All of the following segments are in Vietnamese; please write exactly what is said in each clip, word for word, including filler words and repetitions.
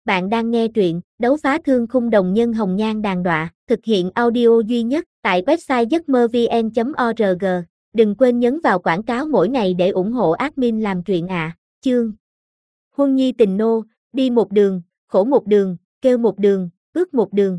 Bạn đang nghe truyện Đấu phá thương khung đồng nhân hồng nhan đàn đọa, thực hiện audio duy nhất tại website giấc mơ vn chấm org. Đừng quên nhấn vào quảng cáo mỗi ngày để ủng hộ admin làm truyện ạ. À. Chương Huân Nhi tình nô, đi một đường, khổ một đường, kêu một đường, ước một đường.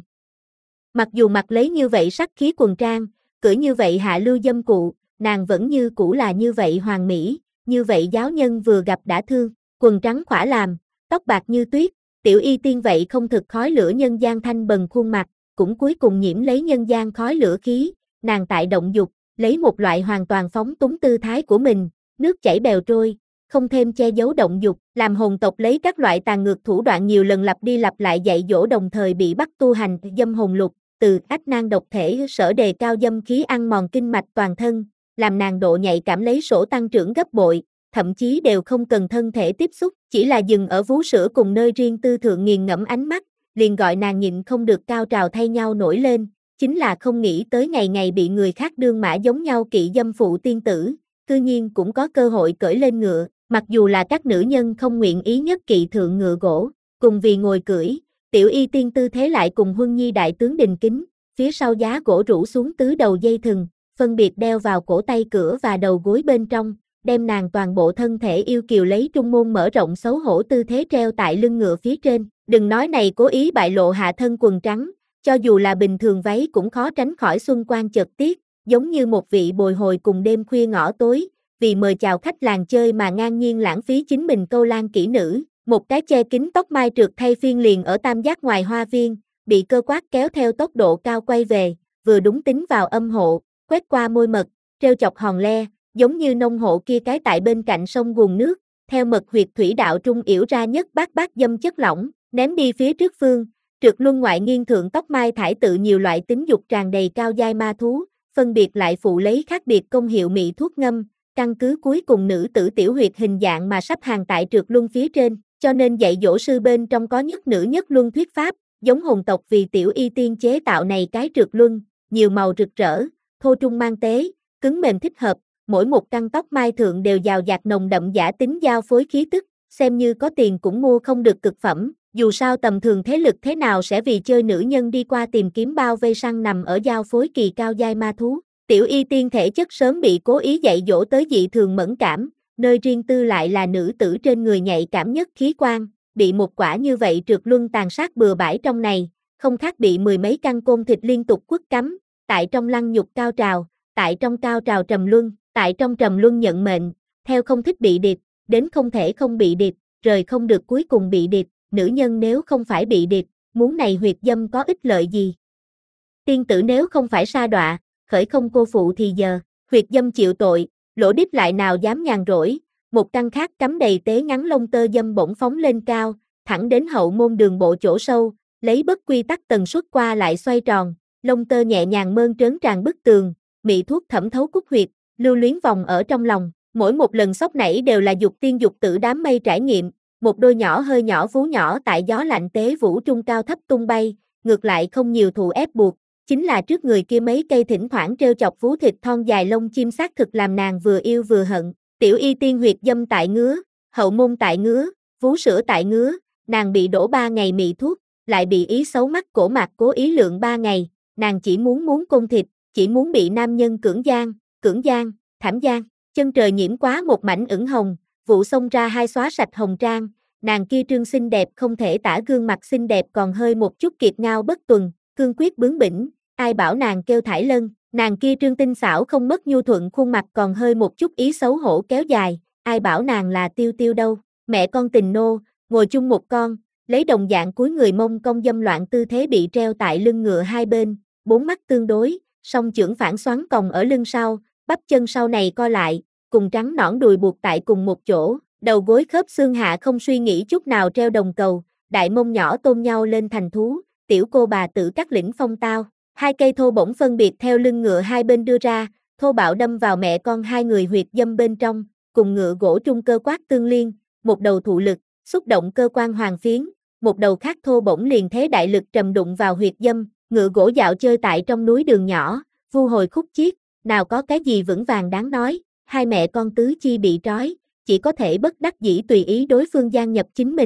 Mặc dù mặc lấy như vậy sắc khí quần trang, cưỡi như vậy hạ lưu dâm cụ, nàng vẫn như cũ là như vậy hoàn mỹ, như vậy giáo nhân vừa gặp đã thương, quần trắng khỏa làm, tóc bạc như tuyết. Tiểu y tiên vậy không thực khói lửa nhân gian thanh bần khuôn mặt, cũng cuối cùng nhiễm lấy nhân gian khói lửa khí, nàng tại động dục, lấy một loại hoàn toàn phóng túng tư thái của mình, nước chảy bèo trôi, không thêm che giấu động dục, làm hồn tộc lấy các loại tàn ngược thủ đoạn nhiều lần lặp đi lặp lại dạy dỗ đồng thời bị bắt tu hành dâm hồn lục, từ ách nan độc thể sở đề cao dâm khí ăn mòn kinh mạch toàn thân, làm nàng độ nhạy cảm lấy sổ tăng trưởng gấp bội. Thậm chí đều không cần thân thể tiếp xúc, chỉ là dừng ở vú sữa cùng nơi riêng tư thượng nghiền ngẫm ánh mắt, liền gọi nàng nhịn không được cao trào thay nhau nổi lên, chính là không nghĩ tới ngày ngày bị người khác đương mã giống nhau kỵ dâm phụ tiên tử, cư nhiên cũng có cơ hội cởi lên ngựa, mặc dù là các nữ nhân không nguyện ý nhất kỵ thượng ngựa gỗ, cùng vì ngồi cưỡi, tiểu y tiên tư thế lại cùng Huân Nhi đại tướng đình kính, phía sau giá gỗ rủ xuống tứ đầu dây thừng, phân biệt đeo vào cổ tay cửa và đầu gối bên trong, đem nàng toàn bộ thân thể yêu kiều lấy trung môn mở rộng xấu hổ tư thế treo tại lưng ngựa phía trên, đừng nói này cố ý bại lộ hạ thân quần trắng, cho dù là bình thường váy cũng khó tránh khỏi xuân quan chợt tiếc, giống như một vị bồi hồi cùng đêm khuya ngõ tối, vì mời chào khách làng chơi mà ngang nhiên lãng phí chính mình câu lan kỹ nữ, một cái che kín tóc mai trượt thay phiên liền ở tam giác ngoài hoa viên, bị cơ quát kéo theo tốc độ cao quay về, vừa đúng tính vào âm hộ, quét qua môi mật, treo chọc hòn le. Giống như nông hộ kia cái tại bên cạnh sông nguồn nước, theo mật huyệt thủy đạo trung yểu ra nhất bát bát dâm chất lỏng, ném đi phía trước phương, trượt luân ngoại nghiêng thượng tóc mai thải tự nhiều loại tính dục tràn đầy cao giai ma thú, phân biệt lại phụ lấy khác biệt công hiệu mị thuốc ngâm, căn cứ cuối cùng nữ tử tiểu huyệt hình dạng mà sắp hàng tại trượt luân phía trên, cho nên dạy dỗ sư bên trong có nhất nữ nhất luân thuyết pháp, giống hồn tộc vì tiểu y tiên chế tạo này cái trượt luân, nhiều màu rực rỡ, thô trung mang tế, cứng mềm thích hợp. Mỗi một căn tóc mai thượng đều giàu dạt nồng đậm giả tính giao phối khí tức, xem như có tiền cũng mua không được cực phẩm, dù sao tầm thường thế lực thế nào sẽ vì chơi nữ nhân đi qua tìm kiếm bao vây săn nằm ở giao phối kỳ cao giai ma thú. Tiểu y tiên thể chất sớm bị cố ý dạy dỗ tới dị thường mẫn cảm, nơi riêng tư lại là nữ tử trên người nhạy cảm nhất khí quan, bị một quả như vậy trượt luân tàn sát bừa bãi trong này, không khác bị mười mấy căn côn thịt liên tục quất cắm, tại trong lăng nhục cao trào, tại trong cao trào trầm luân. Tại trong trầm luân nhận mệnh, theo không thích bị điệp, đến không thể không bị điệp, rời không được cuối cùng bị điệp, nữ nhân nếu không phải bị điệp, muốn này huyệt dâm có ích lợi gì? Tiên tử nếu không phải sa đọa, khởi không cô phụ thì giờ, huyệt dâm chịu tội, lỗ đít lại nào dám nhàn rỗi, một căn khác cắm đầy tế ngắn lông tơ dâm bỗng phóng lên cao, thẳng đến hậu môn đường bộ chỗ sâu, lấy bất quy tắc tần suất qua lại xoay tròn, lông tơ nhẹ nhàng mơn trớn tràn bức tường, mị thuốc thẩm thấu cúc huyệt. Lưu luyến vòng ở trong lòng, mỗi một lần sốc nảy đều là dục tiên dục tử đám mây trải nghiệm, một đôi nhỏ hơi nhỏ vú nhỏ tại gió lạnh tế vũ trung cao thấp tung bay, ngược lại không nhiều thụ ép buộc, chính là trước người kia mấy cây thỉnh thoảng treo chọc vú thịt thon dài lông chim xác thực làm nàng vừa yêu vừa hận, tiểu y tiên huyệt dâm tại ngứa, hậu môn tại ngứa, vú sữa tại ngứa, nàng bị đổ ba ngày mị thuốc, lại bị ý xấu mắt cổ mặt cố ý lượng ba ngày, nàng chỉ muốn muốn côn thịt, chỉ muốn bị nam nhân cưỡng gian. Cưỡng gian, thảm gian, chân trời nhiễm quá một mảnh ửng hồng, vụ xông ra hai xóa sạch hồng trang, nàng kia trương xinh đẹp không thể tả gương mặt xinh đẹp còn hơi một chút kiệt ngao bất tuần, cương quyết bướng bỉnh, ai bảo nàng kêu thải lân, nàng kia trương tinh xảo không mất nhu thuận khuôn mặt còn hơi một chút ý xấu hổ kéo dài, ai bảo nàng là tiêu tiêu đâu, mẹ con tình nô, ngồi chung một con, lấy đồng dạng cúi người mông cong dâm loạn tư thế bị treo tại lưng ngựa hai bên, bốn mắt tương đối, song chưởng phản xoắn còng ở lưng sau. Bắp chân sau này co lại, cùng trắng nõn đùi buộc tại cùng một chỗ, đầu gối khớp xương hạ không suy nghĩ chút nào treo đồng cầu, đại mông nhỏ tôm nhau lên thành thú, tiểu cô bà tử cắt lĩnh phong tao, hai cây thô bổng phân biệt theo lưng ngựa hai bên đưa ra, thô bạo đâm vào mẹ con hai người huyệt dâm bên trong, cùng ngựa gỗ trung cơ quát tương liên, một đầu thụ lực, xúc động cơ quan hoàng phiến, một đầu khác thô bổng liền thế đại lực trầm đụng vào huyệt dâm, ngựa gỗ dạo chơi tại trong núi đường nhỏ, vu hồi khúc chiết. Nào có cái gì vững vàng đáng nói, hai mẹ con tứ chi bị trói, chỉ có thể bất đắc dĩ tùy ý đối phương gian nhập chính mình,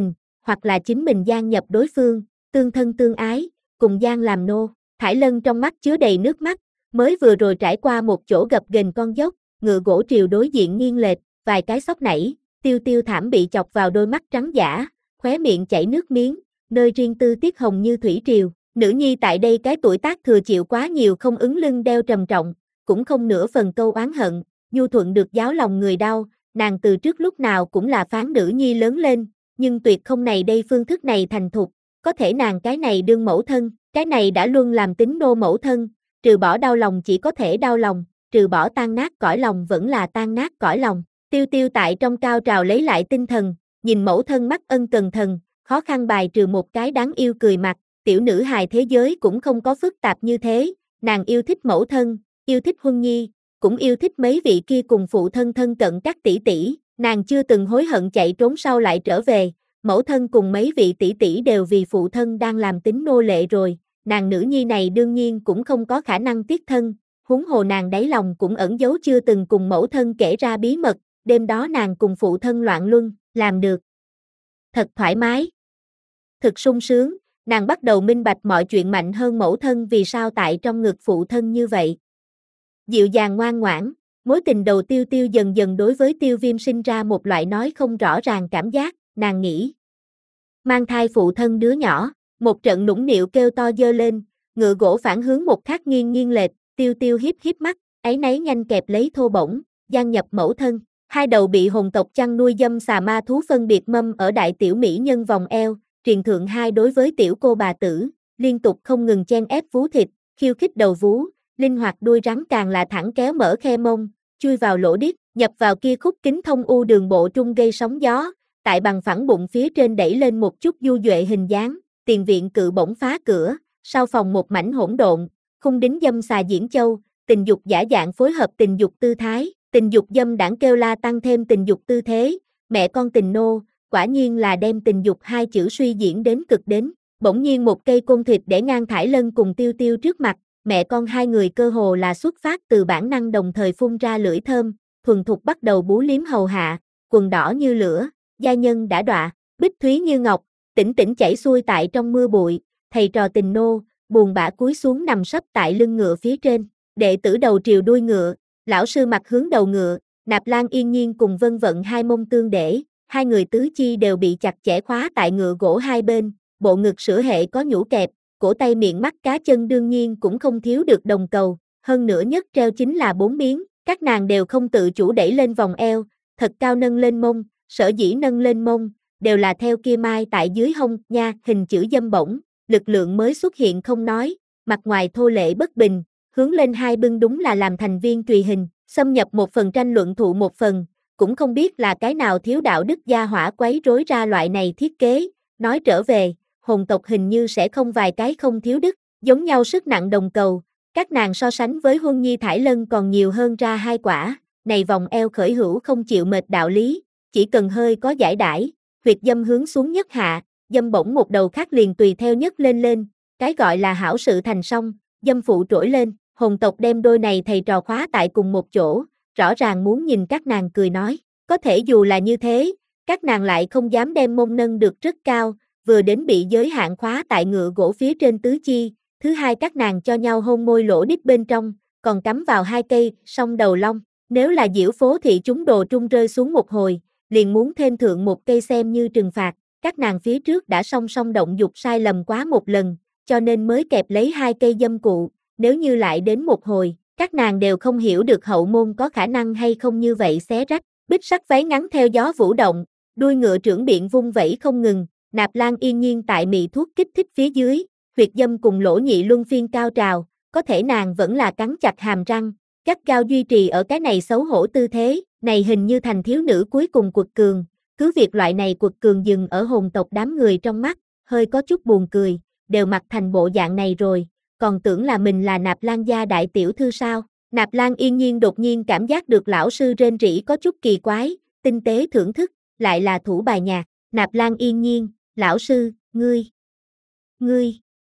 hoặc là chính mình gia nhập đối phương, tương thân tương ái, cùng gian làm nô. Thải Lân trong mắt chứa đầy nước mắt, mới vừa rồi trải qua một chỗ gập ghềnh con dốc, ngựa gỗ triều đối diện nghiêng lệch, vài cái sóc nảy, Tiêu Tiêu thảm bị chọc vào đôi mắt trắng dã, khóe miệng chảy nước miếng, nơi riêng tư tiết hồng như thủy triều. Nữ nhi tại đây cái tuổi tác thừa chịu quá nhiều không ứng lưng đeo trầm trọng, cũng không nửa phần câu oán hận, nhu thuận được giáo lòng người đau, nàng từ trước lúc nào cũng là phán nữ nhi lớn lên, nhưng tuyệt không này đây phương thức này thành thục, có thể nàng cái này đương mẫu thân, cái này đã luôn làm tính nô mẫu thân, trừ bỏ đau lòng chỉ có thể đau lòng, trừ bỏ tan nát cõi lòng vẫn là tan nát cõi lòng. Tiêu Tiêu tại trong cao trào lấy lại tinh thần, nhìn mẫu thân mắt ân cần thần, khó khăn bài trừ một cái đáng yêu cười mặt, tiểu nữ hài thế giới cũng không có phức tạp như thế, nàng yêu thích mẫu thân, yêu thích Huân Nhi, cũng yêu thích mấy vị kia cùng phụ thân thân cận các tỷ tỷ, nàng chưa từng hối hận chạy trốn sau lại trở về, mẫu thân cùng mấy vị tỷ tỷ đều vì phụ thân đang làm tính nô lệ rồi, nàng nữ nhi này đương nhiên cũng không có khả năng tiết thân, huống hồ nàng đáy lòng cũng ẩn giấu chưa từng cùng mẫu thân kể ra bí mật, đêm đó nàng cùng phụ thân loạn luân, làm được thật thoải mái, thực sung sướng, nàng bắt đầu minh bạch mọi chuyện mạnh hơn mẫu thân vì sao tại trong ngực phụ thân như vậy. Dịu dàng ngoan ngoãn, mối tình đầu Tiêu Tiêu dần dần đối với Tiêu Viêm sinh ra một loại nói không rõ ràng cảm giác, nàng nghĩ. Mang thai phụ thân đứa nhỏ, một trận nũng nịu kêu to dơ lên, ngựa gỗ phản hướng một khắc nghiêng nghiêng lệch, Tiêu Tiêu hiếp hiếp mắt, áy náy nhanh kẹp lấy thô bổng, gian nhập mẫu thân. Hai đầu bị hồn tộc chăn nuôi dâm xà ma thú phân biệt mâm ở đại tiểu mỹ nhân vòng eo, triền thượng hai đối với tiểu cô bà tử, liên tục không ngừng chen ép vú thịt, khiêu khích đầu vú, linh hoạt đuôi rắn càng là thẳng kéo mở khe mông, chui vào lỗ điếc, nhập vào kia khúc kính thông u đường bộ trung gây sóng gió, tại bằng phẳng bụng phía trên đẩy lên một chút du duệ hình dáng, tiền viện cự bổng phá cửa, sau phòng một mảnh hỗn độn, khung đính dâm xà diễn châu, tình dục giả dạng phối hợp tình dục tư thái. Tình dục dâm đảng kêu la tăng thêm tình dục tư thế, mẹ con tình nô, quả nhiên là đem tình dục hai chữ suy diễn đến cực đến. Bỗng nhiên một cây côn thịt để ngang Thải Lân cùng Tiêu Tiêu trước mặt, mẹ con hai người cơ hồ là xuất phát từ bản năng đồng thời phun ra lưỡi thơm, thuần thục bắt đầu bú liếm hầu hạ, quần đỏ như lửa, gia nhân đã đọa, bích thúy như ngọc, tĩnh tĩnh chảy xuôi tại trong mưa bụi, thầy trò tình nô, buồn bã cúi xuống nằm sấp tại lưng ngựa phía trên, đệ tử đầu triều đuôi ngựa. Lão sư mặt hướng đầu ngựa, Nạp Lan Yên Nhiên cùng Vân Vận hai mông tương để, hai người tứ chi đều bị chặt chẽ khóa tại ngựa gỗ hai bên, bộ ngực sữa hệ có nhũ kẹp, cổ tay miệng mắt cá chân đương nhiên cũng không thiếu được đồng cầu, hơn nữa nhất treo chính là bốn miếng, các nàng đều không tự chủ đẩy lên vòng eo, thật cao nâng lên mông, sở dĩ nâng lên mông, đều là theo kia mai tại dưới hông, nha, hình chữ dâm bổng, lực lượng mới xuất hiện không nói, mặt ngoài thô lệ bất bình. Hướng lên hai bưng đúng là làm thành viên tùy hình, xâm nhập một phần tranh luận thụ một phần, cũng không biết là cái nào thiếu đạo đức gia hỏa quấy rối ra loại này thiết kế, nói trở về, hồn tộc hình như sẽ không vài cái không thiếu đức, giống nhau sức nặng đồng cầu, các nàng so sánh với Huân Nhi Thải Lân còn nhiều hơn ra hai quả, này vòng eo khởi hữu không chịu mệt đạo lý, chỉ cần hơi có giải đãi, huyệt dâm hướng xuống nhất hạ, dâm bổng một đầu khác liền tùy theo nhất lên lên, cái gọi là hảo sự thành song, dâm phụ trỗi lên. Hồn tộc đem đôi này thầy trò khóa tại cùng một chỗ, rõ ràng muốn nhìn các nàng cười nói, có thể dù là như thế, các nàng lại không dám đem mông nâng được rất cao, vừa đến bị giới hạn khóa tại ngựa gỗ phía trên tứ chi, thứ hai các nàng cho nhau hôn môi lỗ đít bên trong, còn cắm vào hai cây, song đầu long, nếu là diễu phố thì chúng đồ trung rơi xuống một hồi, liền muốn thêm thượng một cây xem như trừng phạt, các nàng phía trước đã song song động dục sai lầm quá một lần, cho nên mới kẹp lấy hai cây dâm cụ. Nếu như lại đến một hồi, các nàng đều không hiểu được hậu môn có khả năng hay không như vậy xé rách, bích sắc váy ngắn theo gió vũ động, đuôi ngựa trưởng biện vung vẩy không ngừng, Nạp Lan Yên Nhiên tại mị thuốc kích thích phía dưới, huyệt dâm cùng lỗ nhị luân phiên cao trào, có thể nàng vẫn là cắn chặt hàm răng, gắt gao duy trì ở cái này xấu hổ tư thế, này hình như thành thiếu nữ cuối cùng quật cường, cứ việc loại này quật cường dừng ở hồn tộc đám người trong mắt, hơi có chút buồn cười, đều mặc thành bộ dạng này rồi. Còn tưởng là mình là Nạp Lan gia đại tiểu thư sao? Nạp Lan Yên Nhiên đột nhiên cảm giác được lão sư rên rỉ có chút kỳ quái, tinh tế thưởng thức, lại là thủ bài nhạc. Nạp Lan Yên Nhiên, lão sư, ngươi, ngươi,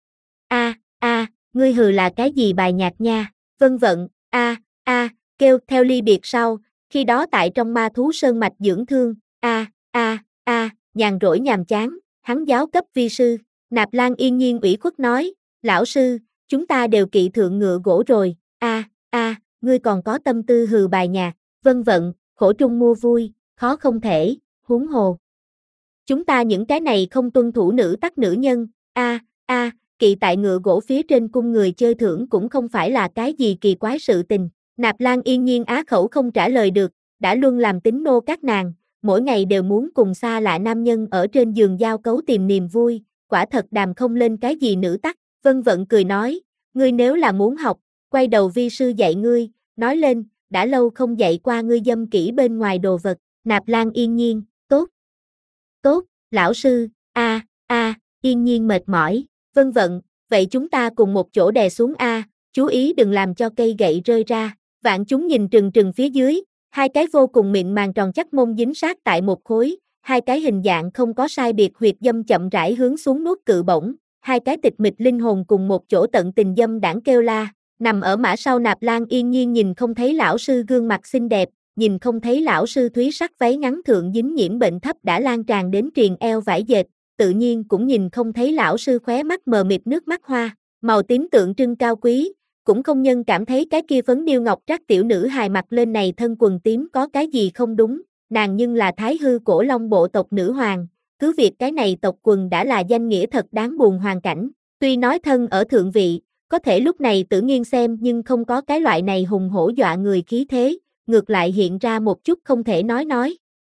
a a, ngươi hừ là cái gì bài nhạc nha? Vân Vận, a a, kêu theo ly biệt sau, khi đó tại trong ma thú sơn mạch dưỡng thương, a a a, nhàn rỗi nhàm chán, hắn giáo cấp vi sư. Nạp Lan yên nhiên ủy khuất nói, lão sư, chúng ta đều kỵ thượng ngựa gỗ rồi, a a ngươi còn có tâm tư hừ bài nhạc, vân vận, khổ trung mua vui, khó không thể, huống hồ. Chúng ta những cái này không tuân thủ nữ tắc nữ nhân, a a kỵ tại ngựa gỗ phía trên cung người chơi thưởng cũng không phải là cái gì kỳ quái sự tình. Nạp Lan yên nhiên á khẩu không trả lời được, đã luôn làm tín nô các nàng, mỗi ngày đều muốn cùng xa lạ nam nhân ở trên giường giao cấu tìm niềm vui, quả thật đàm không lên cái gì nữ tắc. Vân Vận cười nói, ngươi nếu là muốn học, quay đầu vi sư dạy ngươi, nói lên, đã lâu không dạy qua ngươi dâm kỹ bên ngoài đồ vật. Nạp Lan yên nhiên, tốt, tốt, lão sư, a a yên nhiên mệt mỏi. Vân Vận, vậy chúng ta cùng một chỗ đè xuống a, chú ý đừng làm cho cây gậy rơi ra. Vạn chúng nhìn trừng trừng phía dưới, hai cái vô cùng mịn màng tròn chắc mông dính sát tại một khối, hai cái hình dạng không có sai biệt huyệt dâm chậm rãi hướng xuống nuốt cự bổng, hai cái tịch mịch linh hồn cùng một chỗ tận tình dâm đảng kêu la. Nằm ở mã sau Nạp Lan yên nhiên nhìn không thấy lão sư gương mặt xinh đẹp, nhìn không thấy lão sư thúy sắc váy ngắn thượng dính nhiễm bệnh thấp đã lan tràn đến triền eo vải dệt, tự nhiên cũng nhìn không thấy lão sư khóe mắt mờ mịt nước mắt hoa, màu tím tượng trưng cao quý, cũng không nhân cảm thấy cái kia phấn điêu ngọc trác tiểu nữ hài mặc lên này thân quần tím có cái gì không đúng, nàng nhưng là Thái hư cổ long bộ tộc nữ hoàng, cứ việc cái này tộc quần đã là danh nghĩa thật đáng buồn hoàn cảnh, tuy nói thân ở thượng vị, có thể lúc này Tử Nghiên xem nhưng không có cái loại này hùng hổ dọa người khí thế, ngược lại hiện ra một chút không thể nói nói.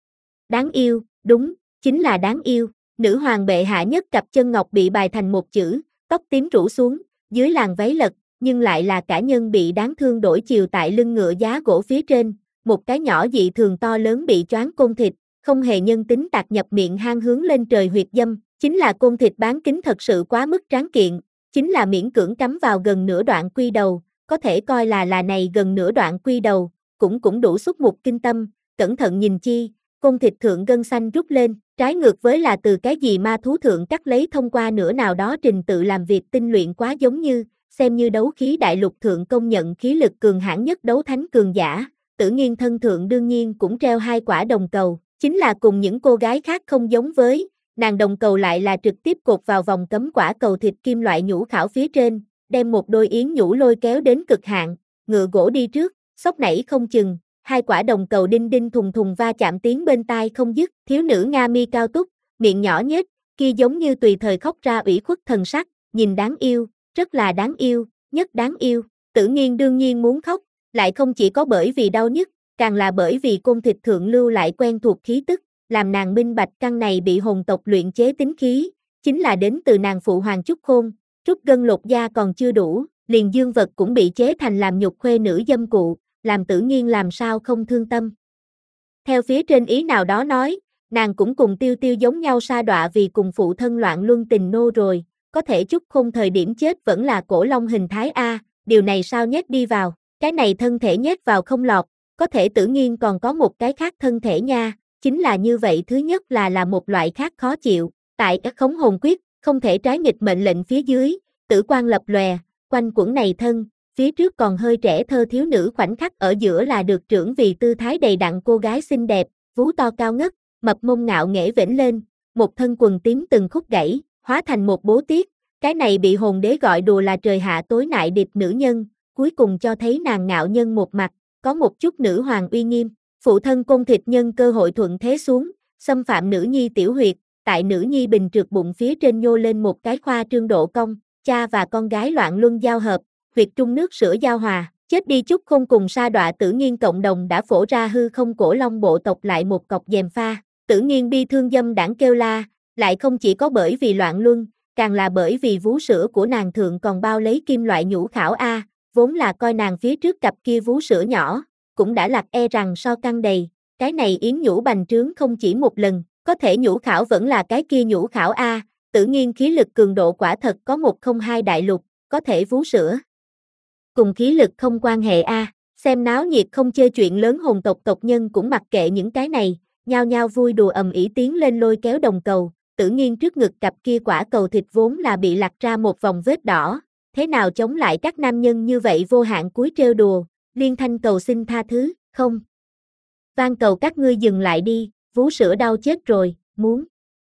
Đáng yêu, đúng, chính là đáng yêu, nữ hoàng bệ hạ nhất cặp chân ngọc bị bài thành một chữ, tóc tím rủ xuống, dưới làn váy lật, nhưng lại là cả nhân bị đáng thương đổi chiều tại lưng ngựa giá gỗ phía trên, một cái nhỏ dị thường to lớn bị choáng côn thịt, không hề nhân tính tạc nhập miệng hang hướng lên trời huyệt dâm, chính là côn thịt bán kính thật sự quá mức tráng kiện, chính là miễn cưỡng cắm vào gần nửa đoạn quy đầu, có thể coi là là này gần nửa đoạn quy đầu, cũng cũng đủ xúc mục kinh tâm, cẩn thận nhìn chi, côn thịt thượng gân xanh rút lên, trái ngược với là từ cái gì ma thú thượng cắt lấy thông qua nửa nào đó trình tự làm việc tinh luyện quá giống như, xem như đấu khí đại lục thượng công nhận khí lực cường hãn nhất đấu thánh cường giả, Tử Nghiên thân thượng đương nhiên cũng treo hai quả đồng cầu, chính là cùng những cô gái khác không giống với, nàng đồng cầu lại là trực tiếp cột vào vòng cấm quả cầu thịt kim loại nhũ khảo phía trên, đem một đôi yến nhũ lôi kéo đến cực hạn, ngựa gỗ đi trước, sốc nảy không chừng, hai quả đồng cầu đinh đinh thùng thùng va chạm tiếng bên tai không dứt, thiếu nữ Nga mi cao túc, miệng nhỏ nhếch, kia giống như tùy thời khóc ra ủy khuất thần sắc, nhìn đáng yêu, rất là đáng yêu, nhất đáng yêu. Tử Nghiên đương nhiên muốn khóc, lại không chỉ có bởi vì đau nhức, càng là bởi vì côn thịt thượng lưu lại quen thuộc khí tức, làm nàng minh bạch căn này bị hồn tộc luyện chế tính khí, chính là đến từ nàng phụ hoàng Trúc Khôn, Trúc gân lột da còn chưa đủ, liền dương vật cũng bị chế thành làm nhục khuê nữ dâm cụ, làm Tử Nghiên làm sao không thương tâm. Theo phía trên ý nào đó nói, nàng cũng cùng Tiêu Tiêu giống nhau sa đọa vì cùng phụ thân loạn luân tình nô rồi, có thể Trúc Khôn thời điểm chết vẫn là cổ long hình thái A, điều này sao nhét đi vào, cái này thân thể nhét vào không lọt, có thể Tử Nghiên còn có một cái khác thân thể nha, chính là như vậy. Thứ nhất là là một loại khác khó chịu, tại các khống hồn quyết, không thể trái nghịch mệnh lệnh phía dưới, tử quang lập lòe, quanh quẩn này thân, phía trước còn hơi trẻ thơ thiếu nữ khoảnh khắc ở giữa là được trưởng vì tư thái đầy đặn cô gái xinh đẹp, vú to cao ngất, mập mông ngạo nghễ vểnh lên, một thân quần tím từng khúc gãy, hóa thành một bố tiết, cái này bị hồn đế gọi đùa là trời hạ tối nại điệp nữ nhân, cuối cùng cho thấy nàng ngạo nhân một mặt, có một chút nữ hoàng uy nghiêm, phụ thân côn thịt nhân cơ hội thuận thế xuống, xâm phạm nữ nhi tiểu huyệt, tại nữ nhi bình trượt bụng phía trên nhô lên một cái khoa trương độ cong, cha và con gái loạn luân giao hợp, huyệt trung nước sữa giao hòa, chết đi Trúc Khôn cùng sa đọa Tử Nghiên cộng đồng đã phổ ra hư không cổ long bộ tộc lại một cọc dèm pha, Tử Nghiên bi thương dâm đảng kêu la, lại không chỉ có bởi vì loạn luân, càng là bởi vì vú sữa của nàng thượng còn bao lấy kim loại nhũ khảo A, vốn là coi nàng phía trước cặp kia vú sữa nhỏ, cũng đã lặt e rằng so căng đầy, cái này yến nhũ bành trướng không chỉ một lần, có thể nhũ khảo vẫn là cái kia nhũ khảo A, Tử Nghiên khí lực cường độ quả thật có một không hai đại lục, có thể vú sữa. Cùng khí lực không quan hệ A, xem náo nhiệt không chơi chuyện lớn hồn tộc tộc nhân cũng mặc kệ những cái này, nhao nhao vui đùa ầm ĩ tiến lên lôi kéo đồng cầu, Tử Nghiên trước ngực cặp kia quả cầu thịt vốn là bị lặt ra một vòng vết đỏ, thế nào chống lại các nam nhân như vậy vô hạn cúi trêu đùa, liên thanh cầu xin tha thứ, không. Van cầu các ngươi dừng lại đi, vú sữa đau chết rồi, muốn.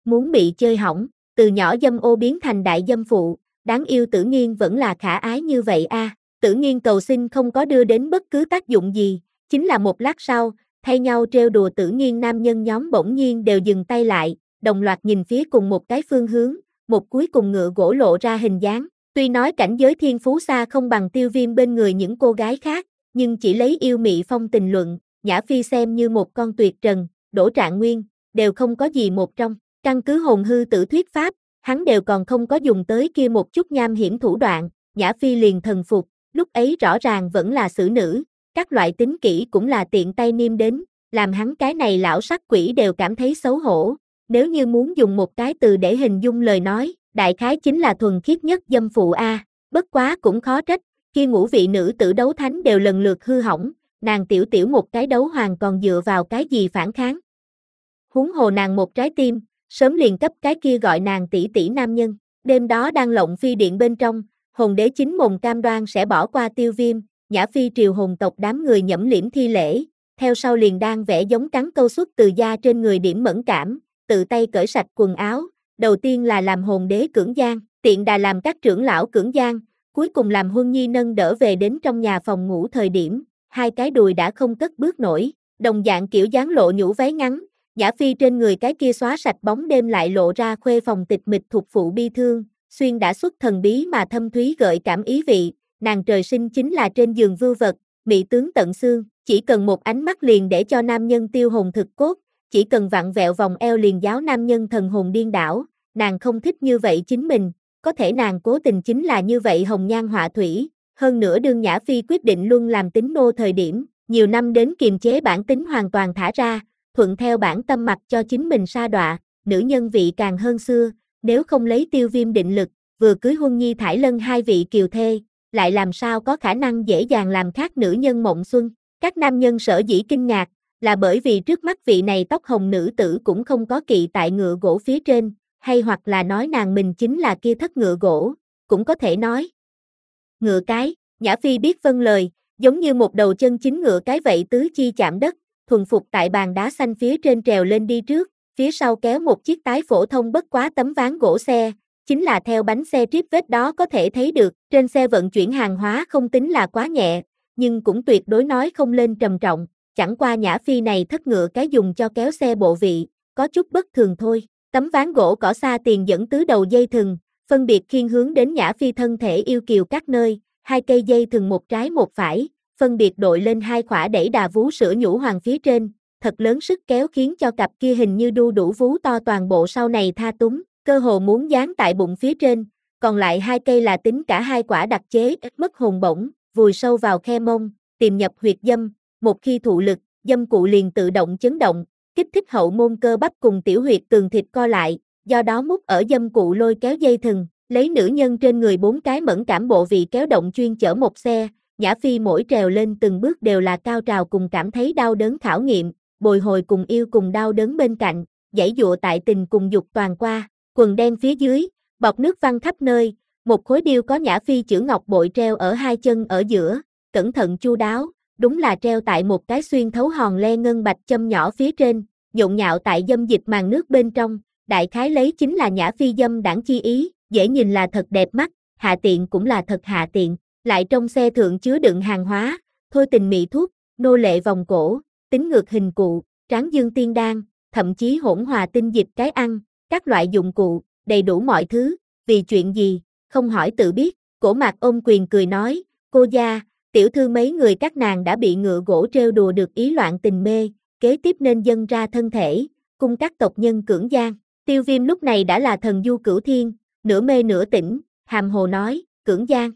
muốn bị chơi hỏng, từ nhỏ dâm ô biến thành đại dâm phụ, đáng yêu Tử Nghiên vẫn là khả ái như vậy a. À. Tử Nghiên cầu xin không có đưa đến bất cứ tác dụng gì, chính là một lát sau, thay nhau trêu đùa Tử Nghiên nam nhân nhóm bỗng nhiên đều dừng tay lại, đồng loạt nhìn phía cùng một cái phương hướng, một cuối cùng ngựa gỗ lộ ra hình dáng. Tuy nói cảnh giới thiên phú xa không bằng Tiêu Viêm bên người những cô gái khác, nhưng chỉ lấy yêu mị phong tình luận, Nhã Phi xem như một con tuyệt trần, Đỗ Trạng Nguyên, đều không có gì một trong. Căn cứ hồn hư tử thuyết pháp, hắn đều còn không có dùng tới kia một chút nham hiểm thủ đoạn, Nhã Phi liền thần phục, lúc ấy rõ ràng vẫn là xử nữ, các loại tính kỹ cũng là tiện tay niêm đến, làm hắn cái này lão sắc quỷ đều cảm thấy xấu hổ. Nếu như muốn dùng một cái từ để hình dung lời nói, đại khái chính là thuần khiết nhất dâm phụ a. Bất quá cũng khó trách, khi ngũ vị nữ tử đấu thánh đều lần lượt hư hỏng, nàng tiểu tiểu một cái đấu hoàng còn dựa vào cái gì phản kháng. Huống hồ nàng một trái tim, sớm liền cấp cái kia gọi nàng tỷ tỷ nam nhân. Đêm đó đang lộng phi điện bên trong, hồn đế chính mồm cam đoan sẽ bỏ qua Tiêu Viêm, Nhã Phi triều hồn tộc đám người nhẫm liễm thi lễ, theo sau liền đang vẽ giống cắn câu xuất từ da trên người điểm mẫn cảm, tự tay cởi sạch quần áo, đầu tiên là làm hồn đế cưỡng gian, tiện đà làm các trưởng lão cưỡng gian, cuối cùng làm Huân Nhi nâng đỡ về đến trong nhà phòng ngủ thời điểm, hai cái đùi đã không cất bước nổi, đồng dạng kiểu dáng lộ nhũ váy ngắn, Nhã Phi trên người cái kia xóa sạch bóng đêm lại lộ ra khuê phòng tịch mịch thuộc phụ bi thương, xuyên đã xuất thần bí mà thâm thúy gợi cảm ý vị, nàng trời sinh chính là trên giường vưu vật, mị tướng tận xương, chỉ cần một ánh mắt liền để cho nam nhân tiêu hồn thực cốt, chỉ cần vặn vẹo vòng eo liền giáo nam nhân thần hồn điên đảo, nàng không thích như vậy chính mình, có thể nàng cố tình chính là như vậy hồng nhan họa thủy, hơn nữa đương Nhã Phi quyết định luân làm tín nô thời điểm, nhiều năm đến kiềm chế bản tính hoàn toàn thả ra, thuận theo bản tâm mặc cho chính mình sa đọa, nữ nhân vị càng hơn xưa, nếu không lấy Tiêu Viêm định lực, vừa cưới Huân Nhi Thải Lân hai vị kiều thê, lại làm sao có khả năng dễ dàng làm khác nữ nhân mộng xuân. Các nam nhân sở dĩ kinh ngạc, là bởi vì trước mắt vị này tóc hồng nữ tử cũng không có kỵ tại ngựa gỗ phía trên, hay hoặc là nói nàng mình chính là kia thất ngựa gỗ, cũng có thể nói. Ngựa cái, Nhã Phi biết vâng lời, giống như một đầu chân chính ngựa cái vậy tứ chi chạm đất, thuần phục tại bàn đá xanh phía trên trèo lên đi trước, phía sau kéo một chiếc tái phổ thông bất quá tấm ván gỗ xe, chính là theo bánh xe trip vết đó có thể thấy được, trên xe vận chuyển hàng hóa không tính là quá nhẹ, nhưng cũng tuyệt đối nói không lên trầm trọng, chẳng qua Nhã Phi này thất ngựa cái dùng cho kéo xe bộ vị, có chút bất thường thôi. Tấm ván gỗ cỏ xa tiền dẫn tứ đầu dây thừng, phân biệt khiên hướng đến Nhã Phi thân thể yêu kiều các nơi, hai cây dây thừng một trái một phải, phân biệt đội lên hai khỏa đẩy đà vú sữa nhũ hoàng phía trên, thật lớn sức kéo khiến cho cặp kia hình như đu đủ vú to toàn bộ sau này tha túng, cơ hồ muốn dán tại bụng phía trên, còn lại hai cây là tính cả hai quả đặc chế mất hồn bổng, vùi sâu vào khe mông, tìm nhập huyệt dâm, một khi thụ lực, dâm cụ liền tự động chấn động, kích thích hậu môn cơ bắp cùng tiểu huyệt tường thịt co lại, do đó mút ở dâm cụ lôi kéo dây thừng, lấy nữ nhân trên người bốn cái mẫn cảm bộ vị kéo động chuyên chở một xe, Nhã Phi mỗi trèo lên từng bước đều là cao trào cùng cảm thấy đau đớn khảo nghiệm, bồi hồi cùng yêu cùng đau đớn bên cạnh, giãy dụa tại tình cùng dục toàn qua, quần đen phía dưới, bọt nước văng khắp nơi, một khối điêu có Nhã Phi chữ ngọc bội treo ở hai chân ở giữa, cẩn thận chu đáo, đúng là treo tại một cái xuyên thấu hòn le ngân bạch châm nhỏ phía trên, nhộn nhạo tại dâm dịch màn nước bên trong, đại khái lấy chính là Nhã Phi dâm đảng chi ý, dễ nhìn là thật đẹp mắt, hạ tiện cũng là thật hạ tiện, lại trong xe thượng chứa đựng hàng hóa, thôi tình mị thuốc, nô lệ vòng cổ, tính ngược hình cụ, tráng dương tiên đan, thậm chí hỗn hòa tinh dịch cái ăn, các loại dụng cụ, đầy đủ mọi thứ, vì chuyện gì, không hỏi tự biết, Cổ Mạc ôm quyền cười nói, cô gia, tiểu thư mấy người các nàng đã bị ngựa gỗ trêu đùa được ý loạn tình mê, kế tiếp nên dâng ra thân thể, cung các tộc nhân cưỡng gian. Tiêu Viêm lúc này đã là thần du cửu thiên, nửa mê nửa tỉnh, hàm hồ nói, cưỡng gian.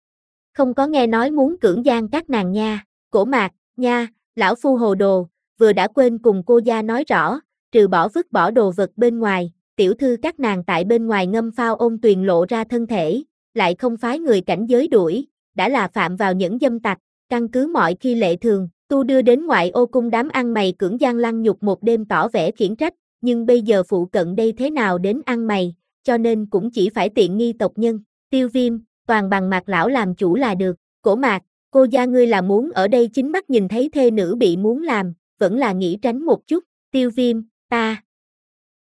Không có nghe nói muốn cưỡng gian các nàng nha, Cổ Mạc, nha, lão phu hồ đồ, vừa đã quên cùng cô gia nói rõ, trừ bỏ vứt bỏ đồ vật bên ngoài, tiểu thư các nàng tại bên ngoài ngâm phao ôn tuyền lộ ra thân thể, lại không phái người cảnh giới đuổi, đã là phạm vào những dâm tặc, căn cứ mọi khi lệ thường, tu đưa đến ngoại ô cung đám ăn mày cưỡng gian lăng nhục một đêm tỏ vẻ khiển trách, nhưng bây giờ phụ cận đây thế nào đến ăn mày, cho nên cũng chỉ phải tiện nghi tộc nhân. Tiêu Viêm, toàn bằng Mạc lão làm chủ là được. Cổ Mạc, cô gia ngươi là muốn ở đây chính mắt nhìn thấy thê nữ bị muốn làm, vẫn là nghĩ tránh một chút. Tiêu Viêm, ta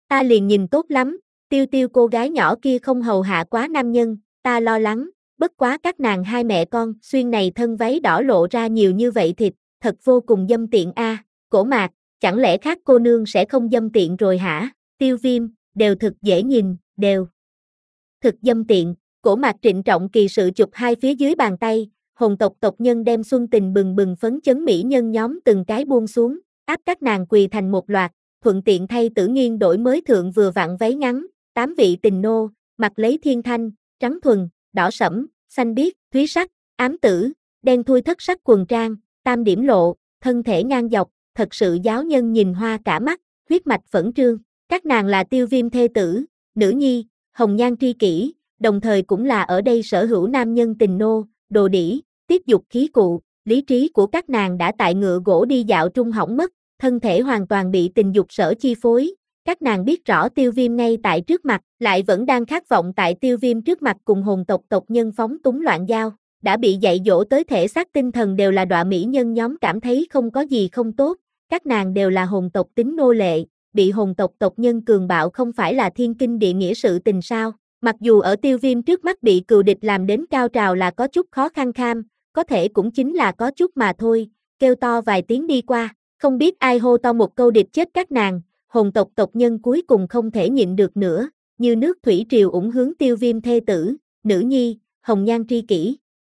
Ta liền nhìn tốt lắm, Tiêu Tiêu cô gái nhỏ kia không hầu hạ quá nam nhân, ta lo lắng, bất quá các nàng hai mẹ con, xuyên này thân váy đỏ lộ ra nhiều như vậy thịt, thật vô cùng dâm tiện a. À. Cổ Mạc, chẳng lẽ khác cô nương sẽ không dâm tiện rồi hả? Tiêu Viêm, đều thực dễ nhìn, đều thực dâm tiện. Cổ Mạc trịnh trọng kỳ sự chụp hai phía dưới bàn tay, hồn tộc tộc nhân đem xuân tình bừng bừng phấn chấn mỹ nhân nhóm từng cái buông xuống, áp các nàng quỳ thành một loạt, thuận tiện thay Tử Nghiên đổi mới thượng vừa vặn váy ngắn, tám vị tình nô, mặc lấy thiên thanh, trắng thuần, đỏ sẫm, xanh biếc, thúy sắc, ám tử, đen thui thất sắc quần trang, tam điểm lộ, thân thể ngang dọc, thật sự giáo nhân nhìn hoa cả mắt, huyết mạch phẫn trương. Các nàng là Tiêu Viêm thê tử, nữ nhi, hồng nhan tri kỷ, đồng thời cũng là ở đây sở hữu nam nhân tình nô, đồ đỉ, tiếp dục khí cụ, lý trí của các nàng đã tại ngựa gỗ đi dạo trung hỏng mất, thân thể hoàn toàn bị tình dục sở chi phối. Các nàng biết rõ Tiêu Viêm ngay tại trước mặt, lại vẫn đang khát vọng tại Tiêu Viêm trước mặt cùng hồn tộc tộc nhân phóng túng loạn giao, đã bị dạy dỗ tới thể xác tinh thần đều là đọa mỹ nhân nhóm cảm thấy không có gì không tốt, các nàng đều là hồn tộc tính nô lệ, bị hồn tộc tộc nhân cường bạo không phải là thiên kinh địa nghĩa sự tình sao? Mặc dù ở Tiêu Viêm trước mắt bị cừu địch làm đến cao trào là có chút khó khăn kham, có thể cũng chính là có chút mà thôi, kêu to vài tiếng đi qua, không biết ai hô to một câu địch chết các nàng, hồn tộc tộc nhân cuối cùng không thể nhịn được nữa, như nước thủy triều ủng hướng Tiêu Viêm thê tử, nữ nhi, hồng nhan tri kỷ.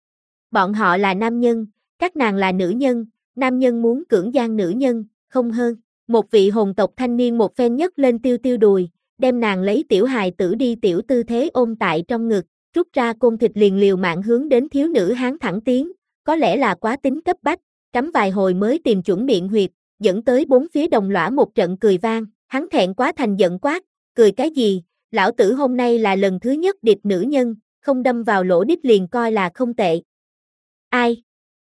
Bọn họ là nam nhân, các nàng là nữ nhân, nam nhân muốn cưỡng gian nữ nhân, không hơn. Một vị hồn tộc thanh niên một phen nhấc lên Tiêu Tiêu đùi, đem nàng lấy tiểu hài tử đi tiểu tư thế ôm tại trong ngực, rút ra côn thịt liền liều mạng hướng đến thiếu nữ hán thẳng tiến, có lẽ là quá tính cấp bách, cắm vài hồi mới tìm chuẩn miệng huyệt, dẫn tới bốn phía đồng lõa một trận cười vang, hắn thẹn quá thành giận quát, cười cái gì, lão tử hôm nay là lần thứ nhất địch nữ nhân, không đâm vào lỗ đít liền coi là không tệ. Ai?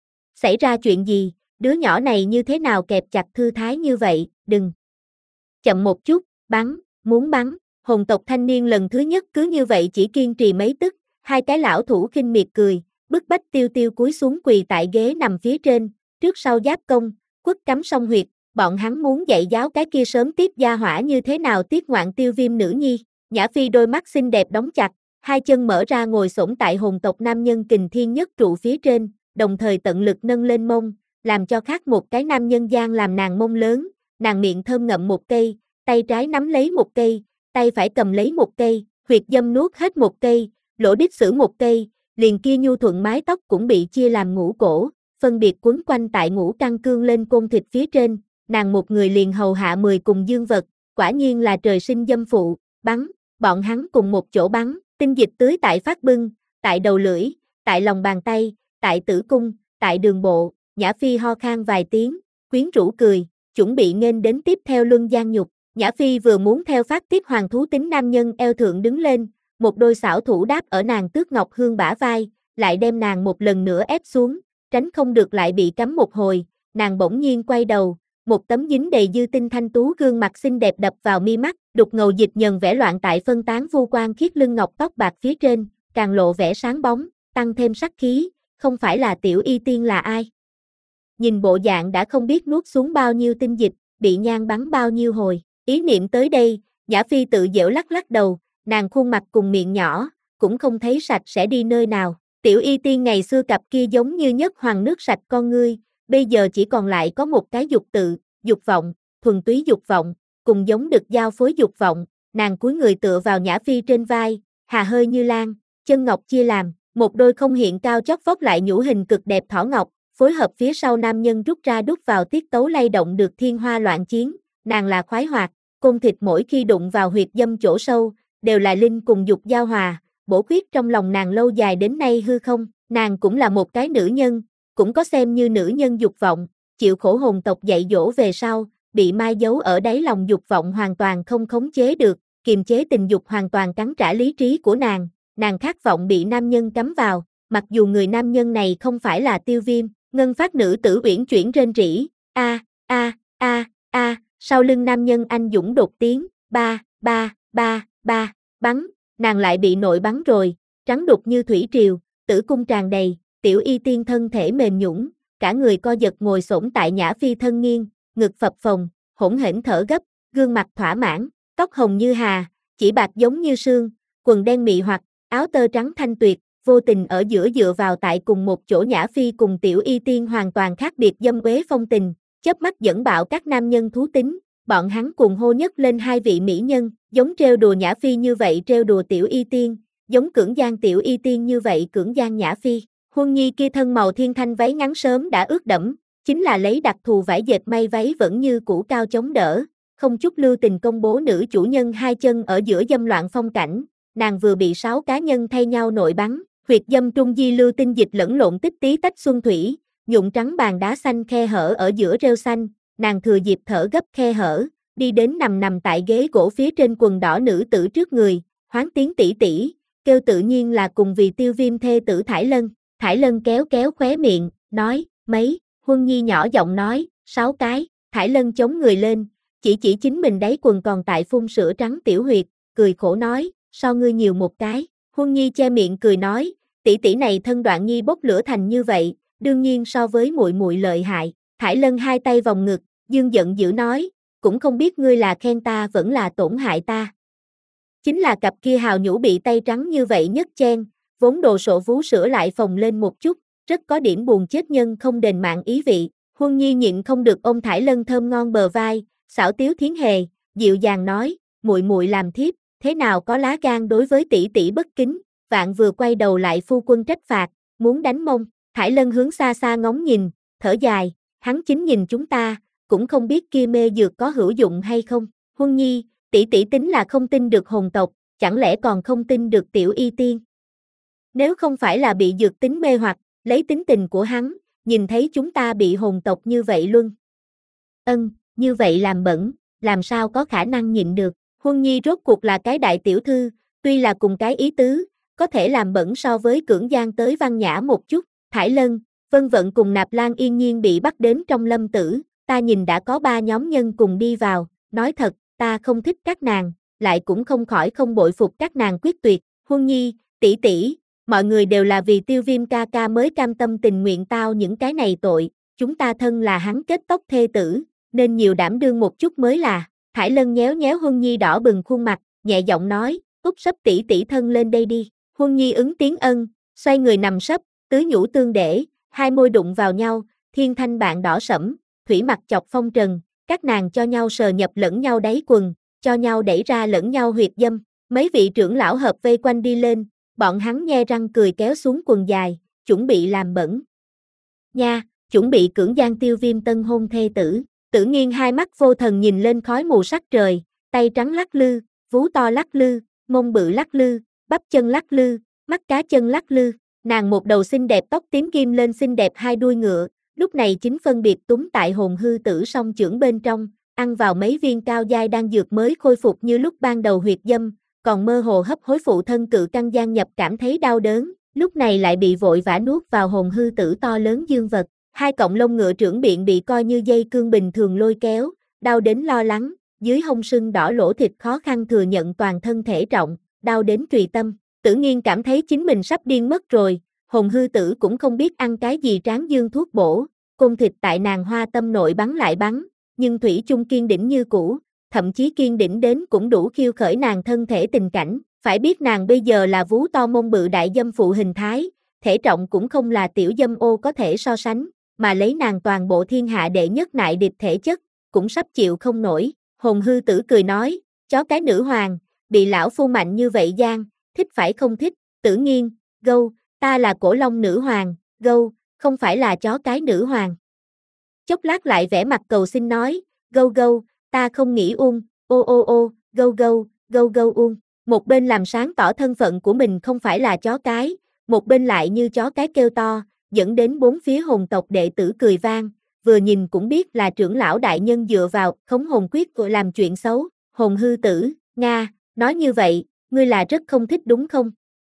Xảy ra chuyện gì, đứa nhỏ này như thế nào kẹp chặt thư thái như vậy, đừng. Chậm một chút, bắn, muốn bắn, hồn tộc thanh niên lần thứ nhất cứ như vậy chỉ kiên trì mấy tức, hai cái lão thủ khinh miệt cười, bức bách Tiêu Tiêu cúi xuống quỳ tại ghế nằm phía trên, trước sau giáp công, quất cắm song huyệt, bọn hắn muốn dạy giáo cái kia sớm tiếp gia hỏa như thế nào tiết ngoạn Tiêu Viêm nữ nhi. Nhã Phi đôi mắt xinh đẹp đóng chặt, hai chân mở ra ngồi xổm tại hồn tộc nam nhân kình thiên nhất trụ phía trên, đồng thời tận lực nâng lên mông, làm cho khác một cái nam nhân gian làm nàng mông lớn, nàng miệng thơm ngậm một cây, tay trái nắm lấy một cây, tay phải cầm lấy một cây, huyệt dâm nuốt hết một cây, lỗ đít xử một cây, liền kia nhu thuận mái tóc cũng bị chia làm ngũ cổ, phân biệt quấn quanh tại ngũ căn cương lên côn thịt phía trên, nàng một người liền hầu hạ mười cùng dương vật, quả nhiên là trời sinh dâm phụ, bắn, bọn hắn cùng một chỗ bắn, tinh dịch tưới tại phát bưng, tại đầu lưỡi, tại lòng bàn tay, tại tử cung, tại đường bộ. Nhã Phi ho khan vài tiếng, quyến rũ cười, chuẩn bị nghênh đến tiếp theo luân gian nhục. Nhã Phi vừa muốn theo phát tiết hoàng thú tính nam nhân eo thượng đứng lên, một đôi xảo thủ đáp ở nàng tước ngọc hương bả vai, lại đem nàng một lần nữa ép xuống, tránh không được lại bị cắm một hồi, nàng bỗng nhiên quay đầu, một tấm dính đầy dư tinh thanh tú gương mặt xinh đẹp đập vào mi mắt, đục ngầu dịch nhần vẽ loạn tại phân tán vu quan khiết lưng ngọc tóc bạc phía trên, càng lộ vẻ sáng bóng, tăng thêm sắc khí, không phải là tiểu y tiên là ai? Nhìn bộ dạng đã không biết nuốt xuống bao nhiêu tinh dịch, bị nhang bắn bao nhiêu hồi, ý niệm tới đây, Nhã Phi tự giễu lắc lắc đầu, nàng khuôn mặt cùng miệng nhỏ, cũng không thấy sạch sẽ đi nơi nào, tiểu y tiên ngày xưa cặp kia giống như nhất hoàng nước sạch con ngươi, bây giờ chỉ còn lại có một cái dục tự, dục vọng, thuần túy dục vọng, cùng giống được giao phối dục vọng, nàng cúi người tựa vào Nhã Phi trên vai, hà hơi như lan, chân ngọc chia làm, một đôi không hiện cao chót vót lại nhũ hình cực đẹp thỏ ngọc, phối hợp phía sau nam nhân rút ra đút vào tiết tấu lay động được thiên hoa loạn chiến, nàng là khoái hoạt, côn thịt mỗi khi đụng vào huyệt dâm chỗ sâu, đều là linh cùng dục giao hòa, bổ khuyết trong lòng nàng lâu dài đến nay hư không, nàng cũng là một cái nữ nhân, cũng có xem như nữ nhân dục vọng, chịu khổ hồn tộc dạy dỗ về sau, bị mai giấu ở đáy lòng dục vọng hoàn toàn không khống chế được, kiềm chế tình dục hoàn toàn cắn trả lý trí của nàng, nàng khát vọng bị nam nhân cắm vào, mặc dù người nam nhân này không phải là Tiêu Viêm, ngân phát nữ tử uyển chuyển rên rỉ, a a a a, sau lưng nam nhân anh dũng đột tiếng, ba ba ba ba, bắn, nàng lại bị nội bắn rồi, trắng đục như thủy triều, tử cung tràn đầy, tiểu y tiên thân thể mềm nhũn, cả người co giật ngồi xổm tại Nhã Phi thân nghiêng, ngực phập phồng, hỗn hển thở gấp, gương mặt thỏa mãn, tóc hồng như hà, chỉ bạc giống như sương, quần đen mị hoặc, áo tơ trắng thanh tuyệt, vô tình ở giữa dựa vào tại cùng một chỗ Nhã Phi cùng Tiểu Y Tiên hoàn toàn khác biệt dâm uế phong tình, chớp mắt dẫn bạo các nam nhân thú tính, bọn hắn cùng hô nhất lên hai vị mỹ nhân, giống trêu đùa Nhã Phi như vậy trêu đùa Tiểu Y Tiên, giống cưỡng gian Tiểu Y Tiên như vậy cưỡng gian Nhã Phi. Huân Nhi kia thân màu thiên thanh váy ngắn sớm đã ướt đẫm, chính là lấy đặc thù vải dệt may váy vẫn như cũ cao chống đỡ, không chút lưu tình công bố nữ chủ nhân hai chân ở giữa dâm loạn phong cảnh, nàng vừa bị sáu cá nhân thay nhau nội bắn, huyệt dâm trung di lưu tinh dịch lẫn lộn tích tí tách xuân thủy, nhuộm trắng bàn đá xanh khe hở ở giữa rêu xanh, nàng thừa dịp thở gấp khe hở, đi đến nằm nằm tại ghế gỗ phía trên quần đỏ nữ tử trước người, hoáng tiếng tỷ tỷ, kêu tự nhiên là cùng vì Tiêu Viêm thê tử Thải Lân. Thải Lân kéo kéo khóe miệng, nói, mấy, Huân Nhi nhỏ giọng nói, sáu cái, Thải Lân chống người lên, chỉ chỉ chính mình đáy quần còn tại phun sữa trắng tiểu huyệt, cười khổ nói, so ngươi nhiều một cái, Huân Nhi che miệng cười nói, tỷ tỷ này thân Đoạn Nhi bốc lửa thành như vậy, đương nhiên so với muội muội lợi hại, Thải Lân hai tay vòng ngực, dương giận dữ nói, cũng không biết ngươi là khen ta vẫn là tổn hại ta. Chính là cặp kia hào nhũ bị tay trắng như vậy nhất chen, vốn đồ sộ vú sữa lại phồng lên một chút, rất có điểm buồn chết nhân không đền mạng ý vị. Huân Nhi nhịn không được ôm Thải Lân thơm ngon bờ vai, xảo tiếu thiến hề, dịu dàng nói, muội muội làm thiếp, thế nào có lá gan đối với tỷ tỷ bất kính. Vạn vừa quay đầu lại phu quân trách phạt, muốn đánh mông. Thải Lân hướng xa xa ngóng nhìn, thở dài, hắn chính nhìn chúng ta, cũng không biết kia mê dược có hữu dụng hay không. Huân Nhi, tỷ tỷ tính là không tin được hồn tộc, chẳng lẽ còn không tin được Tiểu Y Tiên? Nếu không phải là bị dược tính mê hoặc, lấy tính tình của hắn, nhìn thấy chúng ta bị hồn tộc như vậy luôn. Ân, như vậy làm bẩn, làm sao có khả năng nhịn được. Huân Nhi rốt cuộc là cái đại tiểu thư, tuy là cùng cái ý tứ, có thể làm bẩn so với cưỡng gian tới văn nhã một chút. Thải Lân, Vân Vận cùng Nạp Lan yên nhiên bị bắt đến trong lâm tử, ta nhìn đã có ba nhóm nhân cùng đi vào, nói thật, ta không thích các nàng, lại cũng không khỏi không bội phục các nàng quyết tuyệt. Huân Nhi, tỷ tỷ, mọi người đều là vì Tiêu Viêm ca ca mới cam tâm tình nguyện tao những cái này tội, chúng ta thân là hắn kết tóc thê tử, nên nhiều đảm đương một chút mới là. Thải Lân nhéo nhéo Huân Nhi đỏ bừng khuôn mặt, nhẹ giọng nói, úp sấp tỷ tỷ thân lên đây đi. Huân Nhi ứng tiếng ân, xoay người nằm sấp, tứ nhũ tương để, hai môi đụng vào nhau, thiên thanh bạn đỏ sẫm, thủy mặt chọc phong trần, các nàng cho nhau sờ nhập lẫn nhau đáy quần, cho nhau đẩy ra lẫn nhau huyệt dâm. Mấy vị trưởng lão hợp vây quanh đi lên, bọn hắn nhe răng cười kéo xuống quần dài, chuẩn bị làm bẩn. Nha, chuẩn bị cưỡng gian Tiêu Viêm tân hôn thê tử. Tử Nghiên hai mắt vô thần nhìn lên khói mù sắc trời, tay trắng lắc lư, vú to lắc lư, mông bự lắc lư, bắp chân lắc lư, mắt cá chân lắc lư. Nàng một đầu xinh đẹp tóc tím ghim lên xinh đẹp hai đuôi ngựa, lúc này chính phân biệt túm tại hồn hư tử song chưởng bên trong, ăn vào mấy viên cao giai đan dược mới khôi phục như lúc ban đầu huyệt dâm, còn mơ hồ hấp hối phụ thân cự căng gian nhập cảm thấy đau đớn, lúc này lại bị vội vã nuốt vào hồn hư tử to lớn dương vật. Hai cọng lông ngựa trưởng biện bị coi như dây cương bình thường lôi kéo, đau đến lo lắng, dưới hông sưng đỏ lỗ thịt khó khăn thừa nhận toàn thân thể trọng, đau đến tùy tâm. Tử Nghiên cảm thấy chính mình sắp điên mất rồi, hồn hư tử cũng không biết ăn cái gì tráng dương thuốc bổ, côn thịt tại nàng hoa tâm nội bắn lại bắn, nhưng thủy chung kiên đỉnh như cũ, thậm chí kiên đỉnh đến cũng đủ khiêu khởi nàng thân thể tình cảnh. Phải biết nàng bây giờ là vú to mông bự đại dâm phụ hình thái, thể trọng cũng không là tiểu dâm ô có thể so sánh, mà lấy nàng toàn bộ thiên hạ đệ nhất nại địch thể chất, cũng sắp chịu không nổi. Hồn hư tử cười nói, chó cái nữ hoàng, bị lão phu mạnh như vậy gian, thích phải không thích. Tử Nghiên, gâu, ta là cổ long nữ hoàng, gâu, không phải là chó cái nữ hoàng. Chốc lát lại vẻ mặt cầu xin nói, gâu gâu, ta không nghĩ uông, ô ô ô, gâu gâu, gâu gâu uông. Một bên làm sáng tỏ thân phận của mình không phải là chó cái, một bên lại như chó cái kêu to, dẫn đến bốn phía hồn tộc đệ tử cười vang, vừa nhìn cũng biết là trưởng lão đại nhân dựa vào khống hồn quyết của làm chuyện xấu. Hồn hư tử, Nga, nói như vậy, ngươi là rất không thích đúng không?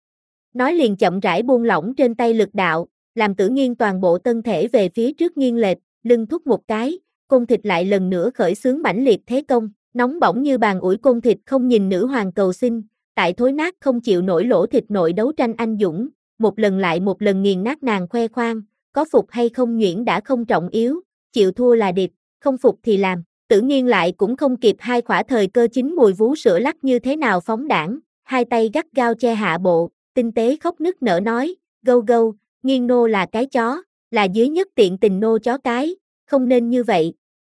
Nói liền chậm rãi buông lỏng trên tay lực đạo, làm Tử Nghiên toàn bộ thân thể về phía trước nghiêng lệch, lưng thúc một cái, côn thịt lại lần nữa khởi xướng mãnh liệt thế công, nóng bỏng như bàn ủi côn thịt không nhìn nữ hoàng cầu xin, tại thối nát không chịu nổi lỗ thịt nội đấu tranh anh dũng, một lần lại một lần nghiền nát nàng khoe khoang, có phục hay không nhuyễn đã không trọng yếu, chịu thua là địch, không phục thì làm. Tử Nghiên lại cũng không kịp hai khỏa thời cơ chín mùi vú sữa lắc như thế nào phóng đãng, hai tay gắt gao che hạ bộ, tinh tế khóc nức nở nói, gâu gâu, Nghiên nô là cái chó, là dưới nhất tiện tình nô chó cái, không nên như vậy.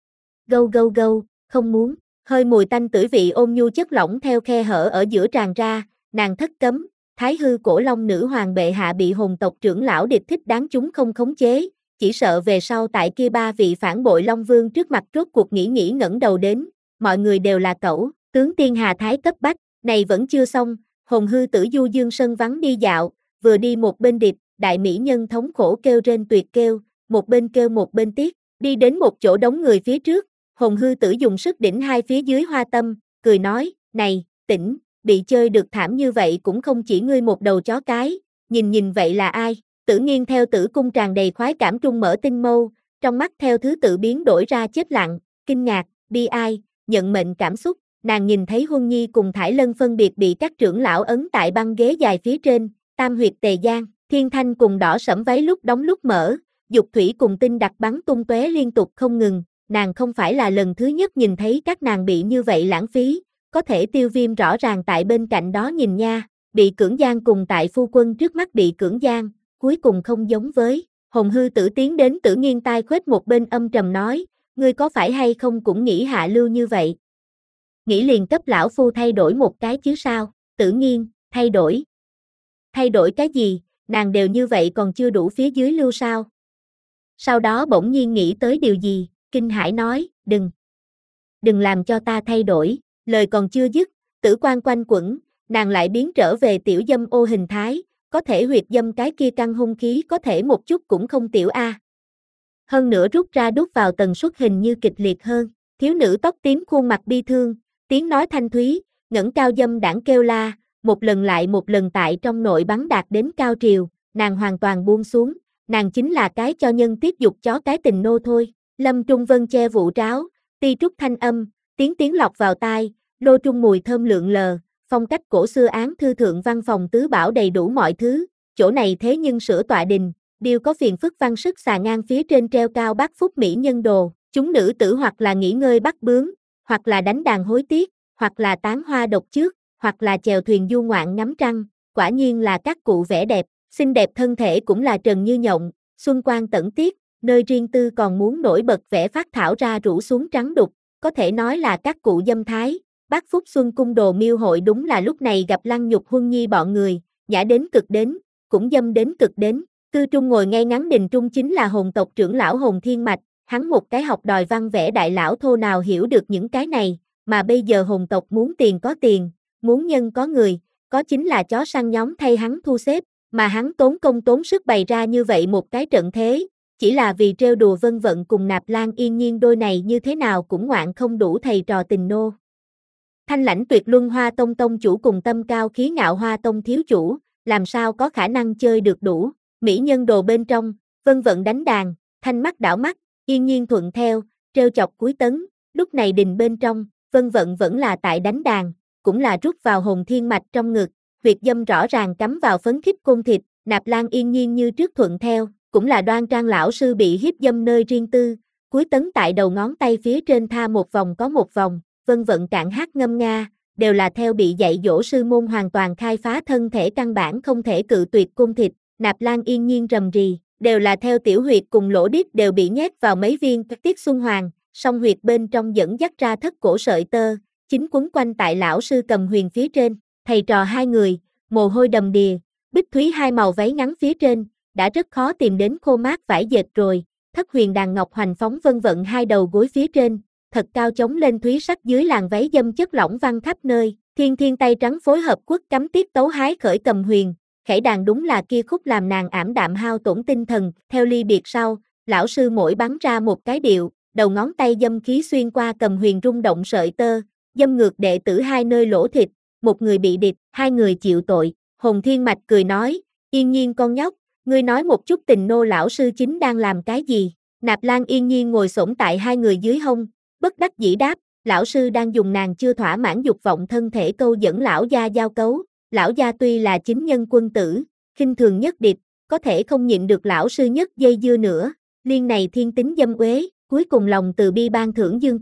Gâu gâu gâu, không muốn, hơi mùi tanh tử vị ôn nhu chất lỏng theo khe hở ở giữa tràn ra, nàng thất cấm, Thái hư cổ long nữ hoàng bệ hạ bị hồn tộc trưởng lão địch thích đáng chúng không khống chế, chỉ sợ về sau tại kia ba vị phản bội Long Vương trước mặt rốt cuộc nghĩ nghĩ ngẩng đầu đến, mọi người đều là cẩu, tướng tiên hà thái cấp bách, này vẫn chưa xong, hồn hư tử du dương sân vắng đi dạo, vừa đi một bên địch, đại mỹ nhân thống khổ kêu rên tuyệt kêu, một bên kêu một bên tiếc, đi đến một chỗ đống người phía trước, hồn hư tử dùng sức đỉnh hai phía dưới hoa tâm, cười nói, này, tỉnh, bị chơi được thảm như vậy cũng không chỉ ngươi một đầu chó cái, nhìn nhìn vậy là ai? Tử Nghiên theo tử cung tràn đầy khoái cảm trung mở tinh mâu, trong mắt theo thứ tự biến đổi ra chết lặng, kinh ngạc, bi ai, nhận mệnh cảm xúc, nàng nhìn thấy Huân Nhi cùng Thải Lân phân biệt bị các trưởng lão ấn tại băng ghế dài phía trên, tam huyệt tề giang, thiên thanh cùng đỏ sẫm váy lúc đóng lúc mở, dục thủy cùng tinh đặc bắn tung tóe liên tục không ngừng, nàng không phải là lần thứ nhất nhìn thấy các nàng bị như vậy lãng phí, có thể Tiêu Viêm rõ ràng tại bên cạnh đó nhìn nha, bị cưỡng gian cùng tại phu quân trước mắt bị cưỡng gian, cuối cùng không giống với, hồn hư tử tiến đến Tử Nghiên tai khuếch một bên âm trầm nói, ngươi có phải hay không cũng nghĩ hạ lưu như vậy? Nghĩ liền cấp lão phu thay đổi một cái chứ sao, Tử Nghiên, thay đổi. Thay đổi cái gì, nàng đều như vậy còn chưa đủ phía dưới lưu sao? Sau đó bỗng nhiên nghĩ tới điều gì, kinh hãi nói, đừng. Đừng làm cho ta thay đổi, lời còn chưa dứt, tử quan quanh quẩn, nàng lại biến trở về tiểu dâm ô hình thái, có thể huyệt dâm cái kia căng hung khí có thể một chút cũng không tiểu a. Hơn nữa rút ra đút vào tần suất hình như kịch liệt hơn, thiếu nữ tóc tím khuôn mặt bi thương, tiếng nói thanh thúy, ngẩng cao dâm đãng kêu la, một lần lại một lần tại trong nội bắn đạt đến cao triều, nàng hoàn toàn buông xuống, nàng chính là cái cho nhân tiếp dục chó cái tình nô thôi. Lâm Trung Vân che vụ tráo, ti trúc thanh âm, tiếng tiếng lọc vào tai, lô trung mùi thơm lượn lờ, phong cách cổ xưa án thư thượng văn phòng tứ bảo đầy đủ mọi thứ, chỗ này thế nhưng sửa tọa đình, điêu có phiền phức văn sức xà ngang phía trên treo cao bát phúc mỹ nhân đồ, chúng nữ tử hoặc là nghỉ ngơi bắt bướm, hoặc là đánh đàn hối tiếc, hoặc là tán hoa độc trước, hoặc là chèo thuyền du ngoạn ngắm trăng, quả nhiên là các cụ vẻ đẹp, xinh đẹp thân thể cũng là trần như nhộng, xuân quang tẩn tiết, nơi riêng tư còn muốn nổi bật vẻ phát thảo ra rủ xuống trắng đục, có thể nói là các cụ dâm thái. Bác Phúc Xuân cung đồ miêu hội đúng là lúc này gặp Lăng Nhục Huân Nhi bọn người, nhã đến cực đến, cũng dâm đến cực đến, cư trung ngồi ngay ngắn đình trung chính là hồn tộc trưởng lão Hồn Thiên Mạch, hắn một cái học đòi văn vẽ đại lão thô nào hiểu được những cái này, mà bây giờ hồn tộc muốn tiền có tiền, muốn nhân có người, có chính là chó săn nhóm thay hắn thu xếp, mà hắn tốn công tốn sức bày ra như vậy một cái trận thế, chỉ là vì trêu đùa Vân Vận cùng Nạp Lan Yên Nhiên đôi này như thế nào cũng ngoạn không đủ thầy trò tình nô. Thanh lãnh tuyệt luân Hoa Tông tông chủ cùng tâm cao khí ngạo Hoa Tông thiếu chủ, làm sao có khả năng chơi được đủ, mỹ nhân đồ bên trong, Vân Vận đánh đàn, thanh mắt đảo mắt, Yên Nhiên thuận theo, trêu chọc cuối tấn, lúc này đình bên trong, Vân Vận vẫn là tại đánh đàn, cũng là rút vào Hồn Thiên Mạch trong ngực, huyệt dâm rõ ràng cắm vào phấn khích côn thịt, Nạp Lan Yên Nhiên như trước thuận theo, cũng là đoan trang lão sư bị hiếp dâm nơi riêng tư, cuối tấn tại đầu ngón tay phía trên tha một vòng có một vòng, Vân Vận cạn hát ngâm nga, đều là theo bị dạy dỗ sư môn hoàn toàn khai phá thân thể căn bản không thể cự tuyệt côn thịt, Nạp Lan Yên Nhiên rầm rì, đều là theo tiểu huyệt cùng lỗ điếc đều bị nhét vào mấy viên tiết xuân hoàng, song huyệt bên trong dẫn dắt ra thất cổ sợi tơ, chính quấn quanh tại lão sư cầm huyền phía trên, thầy trò hai người, mồ hôi đầm đìa, bích thúy hai màu váy ngắn phía trên, đã rất khó tìm đến khô mát vải dệt rồi, thất huyền đàn ngọc hoành phóng Vân Vận hai đầu gối phía trên, thật cao chống lên thúy sắc dưới làn váy dâm chất lỏng văng khắp nơi, thiên thiên tay trắng phối hợp quất cắm tiết tấu hái khởi cầm huyền, khẩy đàn đúng là kia khúc làm nàng ảm đạm hao tổn tinh thần, theo ly biệt sau, lão sư mỗi bắn ra một cái điệu, đầu ngón tay dâm khí xuyên qua cầm huyền rung động sợi tơ, dâm ngược đệ tử hai nơi lỗ thịt, một người bị địch, hai người chịu tội, Hồn Thiên Mạch cười nói, Yên Nhiên con nhóc, ngươi nói một chút tình nô lão sư chính đang làm cái gì, Nạp Lan Yên Nhiên ngồi xổm tại hai người dưới hông, bất đắc dĩ đáp, lão sư đang dùng nàng chưa thỏa mãn dục vọng thân thể câu dẫn lão gia giao cấu, lão gia tuy là chính nhân quân tử, khinh thường nhất địch, có thể không nhịn được lão sư nhất dây dưa nữa, liên này thiên tính dâm uế, cuối cùng lòng từ bi ban thưởng dương tinh,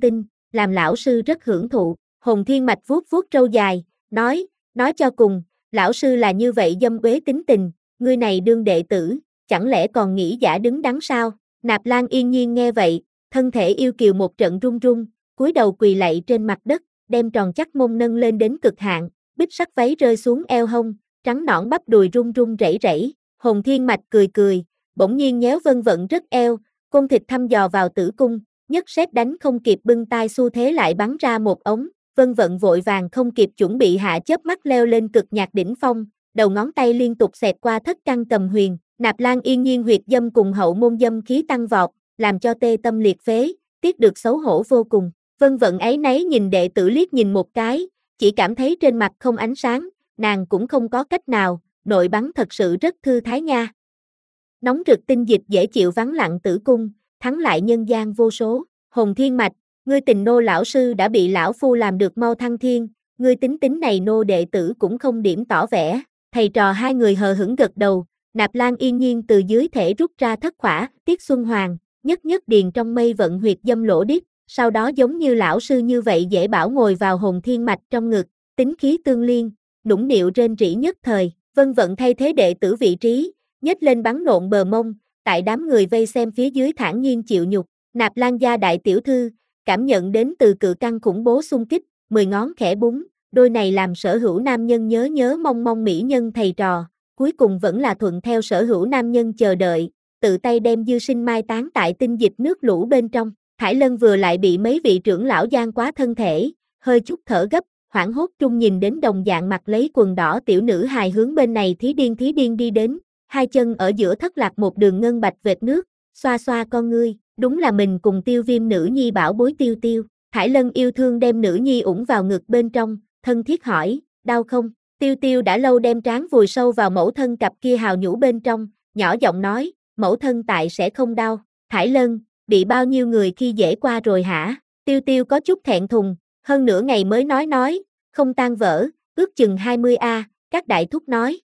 làm lão sư rất hưởng thụ. Hồn Thiên Mạch vuốt vuốt râu dài, nói, nói cho cùng, lão sư là như vậy dâm uế tính tình, ngươi này đương đệ tử, chẳng lẽ còn nghĩ giả đứng đắn sao? Nạp Lan Yên Nhiên nghe vậy, thân thể yêu kiều một trận run run, cúi đầu quỳ lạy trên mặt đất, đem tròn chắc mông nâng lên đến cực hạn, bích sắc váy rơi xuống eo hông, trắng nõn bắp đùi run run rẩy rẩy. Hồn Thiên Mạch cười cười, bỗng nhiên nhéo Vân Vận rất eo, côn thịt thăm dò vào tử cung, nhất sét đánh không kịp bưng tai xu thế lại bắn ra một ống. Vân Vận vội vàng không kịp chuẩn bị hạ chớp mắt leo lên cực nhạc đỉnh phong, đầu ngón tay liên tục xẹt qua thất căn cầm huyền, Nạp Lan Yên Nhiên huyệt dâm cùng hậu môn dâm khí tăng vọt, làm cho tê tâm liệt phế, tiếc được xấu hổ vô cùng. Vân Vận ấy nấy nhìn đệ tử liếc nhìn một cái, chỉ cảm thấy trên mặt không ánh sáng, nàng cũng không có cách nào, nội bắn thật sự rất thư thái nha. Nóng rực tinh dịch dễ chịu vắng lặng tử cung, thắng lại nhân gian vô số. Hồn Thiên Mạch, ngươi tình nô lão sư đã bị lão phu làm được mau thăng thiên, ngươi tính tính này nô đệ tử cũng không điểm tỏ vẻ. Thầy trò hai người hờ hững gật đầu, Nạp Lan Yên Nhiên từ dưới thể rút ra thất khỏa, Tiết Xuân Hoàng, nhất nhất điền trong mây vận huyệt dâm lỗ đít, sau đó giống như lão sư như vậy dễ bảo ngồi vào Hồn Thiên Mạch trong ngực, tính khí tương liên, nũng nịu rên rỉ nhất thời. Vân Vận thay thế đệ tử vị trí, nhếch lên bắn nộn bờ mông, tại đám người vây xem phía dưới thản nhiên chịu nhục. Nạp Lan gia đại tiểu thư, cảm nhận đến từ cự căn khủng bố xung kích, mười ngón khẽ búng, đôi này làm sở hữu nam nhân nhớ nhớ mong mong mỹ nhân thầy trò, cuối cùng vẫn là thuận theo sở hữu nam nhân chờ đợi, tự tay đem dư sinh mai táng tại tinh dịch nước lũ bên trong. Thải Lân vừa lại bị mấy vị trưởng lão giang quá thân thể, hơi chút thở gấp, hoảng hốt trung nhìn đến đồng dạng mặt lấy quần đỏ tiểu nữ hài hướng bên này thí điên thí điên đi đến, hai chân ở giữa thất lạc một đường ngân bạch vệt nước, xoa xoa con ngươi, đúng là mình cùng Tiêu Viêm nữ nhi bảo bối Tiêu Tiêu. Thải Lân yêu thương đem nữ nhi ủng vào ngực bên trong, thân thiết hỏi, đau không? Tiêu Tiêu đã lâu đem trán vùi sâu vào mẫu thân cặp kia hào nhũ bên trong, nhỏ giọng nói, mẫu thân tại sẽ không đau. Thải Lân, bị bao nhiêu người khi dễ qua rồi hả? Tiêu Tiêu có chút thẹn thùng, hơn nửa ngày mới nói nói, không tan vỡ, ước chừng hai mươi a, các đại thúc nói.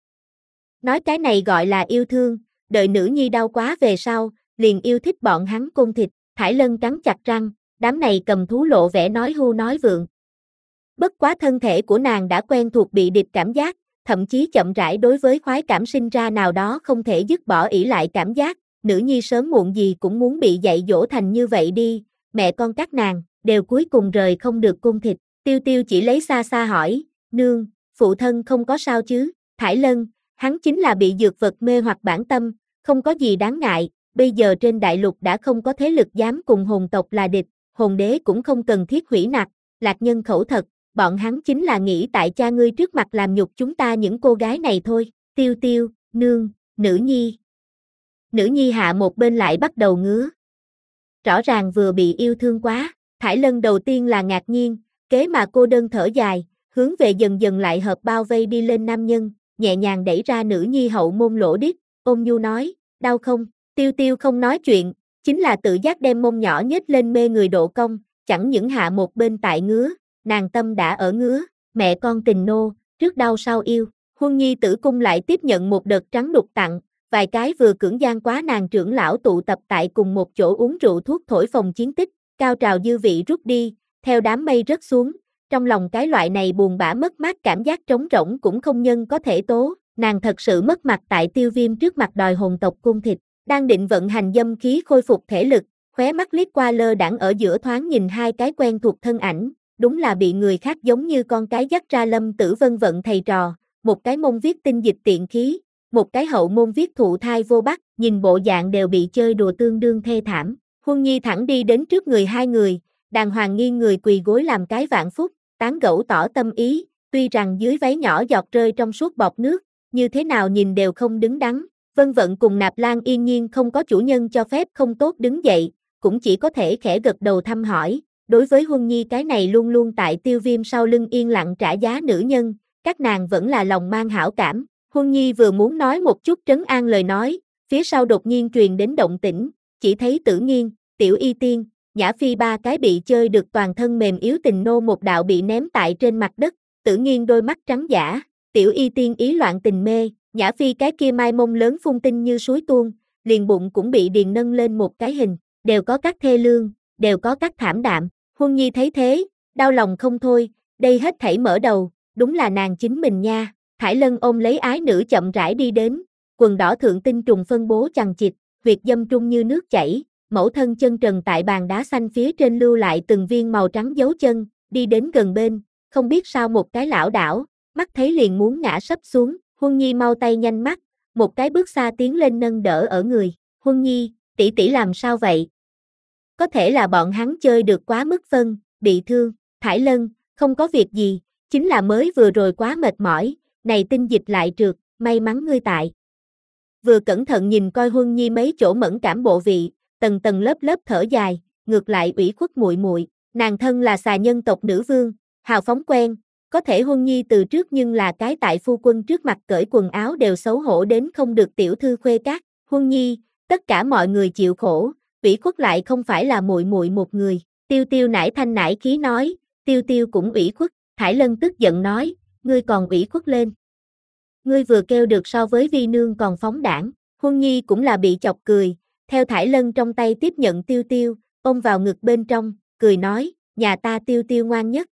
Nói cái này gọi là yêu thương, đợi nữ nhi đau quá về sau, liền yêu thích bọn hắn côn thịt. Thải Lân cắn chặt răng, đám này cầm thú lộ vẻ nói hưu nói vượng. Bất quá thân thể của nàng đã quen thuộc bị địch cảm giác, thậm chí chậm rãi đối với khoái cảm sinh ra nào đó không thể dứt bỏ ỷ lại cảm giác, nữ nhi sớm muộn gì cũng muốn bị dạy dỗ thành như vậy đi, mẹ con các nàng, đều cuối cùng rời không được côn thịt. Tiêu Tiêu chỉ lấy xa xa hỏi, nương, phụ thân không có sao chứ? Thải Lân, hắn chính là bị dược vật mê hoặc bản tâm, không có gì đáng ngại, bây giờ trên đại lục đã không có thế lực dám cùng hồn tộc là địch, hồn đế cũng không cần thiết hủy nặc, lạc nhân khẩu thật, bọn hắn chính là nghĩ tại cha ngươi trước mặt làm nhục chúng ta những cô gái này thôi. Tiêu Tiêu, nương, nữ nhi. Nữ nhi hạ một bên lại bắt đầu ngứa. Rõ ràng vừa bị yêu thương quá, Thải Lân đầu tiên là ngạc nhiên, kế mà cô đơn thở dài, hướng về dần dần lại hợp bao vây đi lên nam nhân, nhẹ nhàng đẩy ra nữ nhi hậu môn lỗ đít, ôn nhu nói, đau không? Tiêu Tiêu không nói chuyện, chính là tự giác đem mông nhỏ nhếch lên mê người độ cong, chẳng những hạ một bên tại ngứa, nàng tâm đã ở ngứa, mẹ con tình nô, trước đau sau yêu. Huân Nhi tử cung lại tiếp nhận một đợt trắng đục tặng, vài cái vừa cưỡng gian quá nàng trưởng lão tụ tập tại cùng một chỗ uống rượu thuốc thổi phồng chiến tích, cao trào dư vị rút đi, theo đám mây rớt xuống, trong lòng cái loại này buồn bã mất mát cảm giác trống rỗng cũng không nhân có thể tố, nàng thật sự mất mặt tại Tiêu Viêm trước mặt đòi hồn tộc cung thịt, đang định vận hành dâm khí khôi phục thể lực, khóe mắt liếc qua lơ đãng ở giữa thoáng nhìn hai cái quen thuộc thân ảnh, đúng là bị người khác giống như con cái dắt ra Lâm Tử Vân vận thầy trò, một cái môn viết tinh dịch tiện khí, một cái hậu môn viết thụ thai vô bắc, nhìn bộ dạng đều bị chơi đùa tương đương thê thảm. Huân Nhi thẳng đi đến trước người hai người, đàng hoàng nghiêng người quỳ gối làm cái vạn phúc, tán gẫu tỏ tâm ý, tuy rằng dưới váy nhỏ giọt rơi trong suốt bọt nước, như thế nào nhìn đều không đứng đắn. Vân Vận cùng Nạp Lan Yên Nhiên không có chủ nhân cho phép không tốt đứng dậy, cũng chỉ có thể khẽ gật đầu thăm hỏi. Đối với Huân Nhi cái này luôn luôn tại Tiêu Viêm sau lưng yên lặng trả giá nữ nhân, các nàng vẫn là lòng mang hảo cảm. Huân Nhi vừa muốn nói một chút trấn an lời nói, phía sau đột nhiên truyền đến động tĩnh, chỉ thấy Tử Nghiên, Tiểu Y Tiên, Nhã Phi ba cái bị chơi được toàn thân mềm yếu tình nô một đạo bị ném tại trên mặt đất, Tử Nghiên đôi mắt trắng dã, Tiểu Y Tiên ý loạn tình mê, Nhã Phi cái kia mai mông lớn phun tinh như suối tuôn, liền bụng cũng bị điền nâng lên một cái hình, đều có các thê lương, đều có các thảm đạm. Huân Nhi thấy thế, đau lòng không thôi, đây hết thảy mở đầu, đúng là nàng chính mình nha. Thải Lân ôm lấy ái nữ chậm rãi đi đến, quần đỏ thượng tinh trùng phân bố chằng chịt, huyệt dâm trung như nước chảy, mẫu thân chân trần tại bàn đá xanh phía trên lưu lại từng viên màu trắng dấu chân, đi đến gần bên, không biết sao một cái lảo đảo, mắt thấy liền muốn ngã sấp xuống, Huân Nhi mau tay nhanh mắt, một cái bước xa tiến lên nâng đỡ ở người, Huân Nhi, tỷ tỷ làm sao vậy? Có thể là bọn hắn chơi được quá mức phân, bị thương, Thải Lân, không có việc gì, chính là mới vừa rồi quá mệt mỏi, này tinh dịch lại trượt, may mắn ngươi tại. Vừa cẩn thận nhìn coi Huân Nhi mấy chỗ mẫn cảm bộ vị, tầng tầng lớp lớp thở dài, ngược lại ủy khuất muội muội, nàng thân là xà nhân tộc nữ vương, hào phóng quen, có thể Huân Nhi từ trước nhưng là cái tại phu quân trước mặt cởi quần áo đều xấu hổ đến không được tiểu thư khuê các, Huân Nhi, tất cả mọi người chịu khổ, ủy khuất lại không phải là muội muội một người, Tiêu Tiêu nải thanh nải khí nói, Tiêu Tiêu cũng ủy khuất, Thải Lân tức giận nói, ngươi còn ủy khuất lên. Ngươi vừa kêu được so với vi nương còn phóng đảng, Huân Nhi cũng là bị chọc cười, theo Thải Lân trong tay tiếp nhận Tiêu Tiêu, ôm vào ngực bên trong, cười nói, nhà ta Tiêu Tiêu ngoan nhất.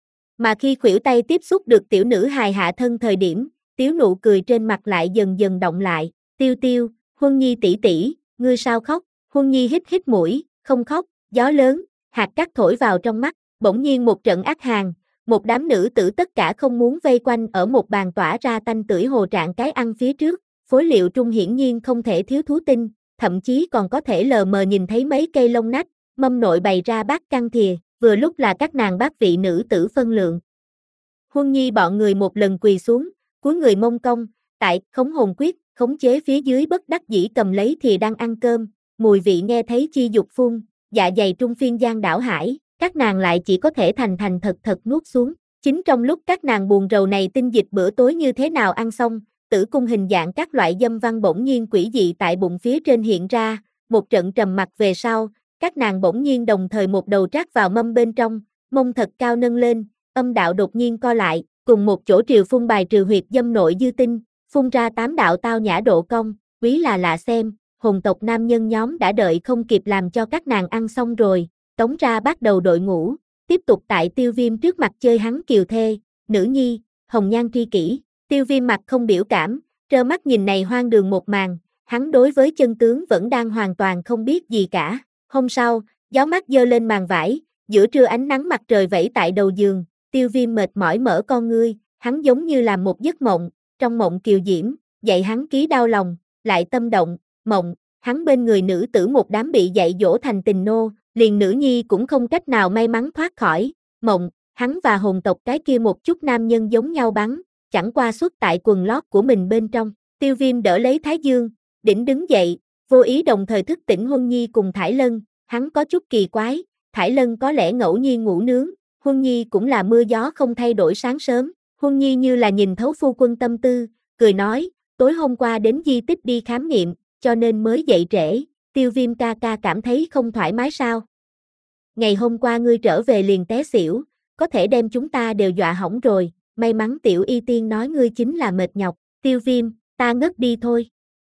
Mà khi khuỷu tay tiếp xúc được tiểu nữ hài hạ thân thời điểm, tiếu nụ cười trên mặt lại dần dần động lại, Tiêu Tiêu, Huân Nhi tỷ tỷ, ngươi sao khóc, Huân Nhi hít hít mũi, không khóc, gió lớn, hạt cát thổi vào trong mắt, bỗng nhiên một trận ác hàn, một đám nữ tử tất cả không muốn vây quanh ở một bàn tỏa ra tanh tưởi hồ trạng cái ăn phía trước, phối liệu trung hiển nhiên không thể thiếu thú tinh, thậm chí còn có thể lờ mờ nhìn thấy mấy cây lông nách, mâm nội bày ra bát căng thìa, vừa lúc là các nàng bát vị nữ tử phân lượng. Huân Nhi bọn người một lần quỳ xuống, cúi người mông cong, tại khống hồn quyết, khống chế phía dưới bất đắc dĩ cầm lấy thìa đang ăn cơm, mùi vị nghe thấy chi dục phun, dạ dày trung phiên giang đảo hải, các nàng lại chỉ có thể thành thành thật thật nuốt xuống. Chính trong lúc các nàng buồn rầu này tinh dịch bữa tối như thế nào ăn xong, tử cung hình dạng các loại dâm văn bỗng nhiên quỷ dị tại bụng phía trên hiện ra, một trận trầm mặc về sau, các nàng bỗng nhiên đồng thời một đầu trát vào mâm bên trong, mông thật cao nâng lên, âm đạo đột nhiên co lại, cùng một chỗ triều phun bài trừ huyệt dâm nội dư tinh, phun ra tám đạo tao nhã độ cong, quý là lạ xem, hồn tộc nam nhân nhóm đã đợi không kịp làm cho các nàng ăn xong rồi, tống ra bắt đầu đội ngũ, tiếp tục tại Tiêu Viêm trước mặt chơi hắn kiều thê, nữ nhi, hồng nhan tri kỷ, Tiêu Viêm mặt không biểu cảm, trơ mắt nhìn này hoang đường một màn, hắn đối với chân tướng vẫn đang hoàn toàn không biết gì cả. Hôm sau, gió mát dơ lên màn vải, giữa trưa ánh nắng mặt trời vẫy tại đầu giường, Tiêu Viêm mệt mỏi mở con ngươi, hắn giống như làm một giấc mộng, trong mộng kiều diễm, dạy hắn ký đau lòng, lại tâm động, mộng, hắn bên người nữ tử một đám bị dạy dỗ thành tình nô, liền nữ nhi cũng không cách nào may mắn thoát khỏi, mộng, hắn và hồn tộc cái kia một chút nam nhân giống nhau bắn, chẳng qua xuất tại quần lót của mình bên trong, Tiêu Viêm đỡ lấy Thái Dương, đỉnh đứng dậy, vô ý đồng thời thức tỉnh Huân Nhi cùng Thải Lân, hắn có chút kỳ quái, Thải Lân có lẽ ngẫu nhiên ngủ nướng, Huân Nhi cũng là mưa gió không thay đổi sáng sớm, Huân Nhi như là nhìn thấu phu quân tâm tư, cười nói, tối hôm qua đến di tích đi khám nghiệm, cho nên mới dậy trễ, Tiêu Viêm ca ca cảm thấy không thoải mái sao? Ngày hôm qua ngươi trở về liền té xỉu, có thể đem chúng ta đều dọa hỏng rồi, may mắn tiểu y tiên nói ngươi chính là mệt nhọc, Tiêu Viêm, ta ngất đi thôi.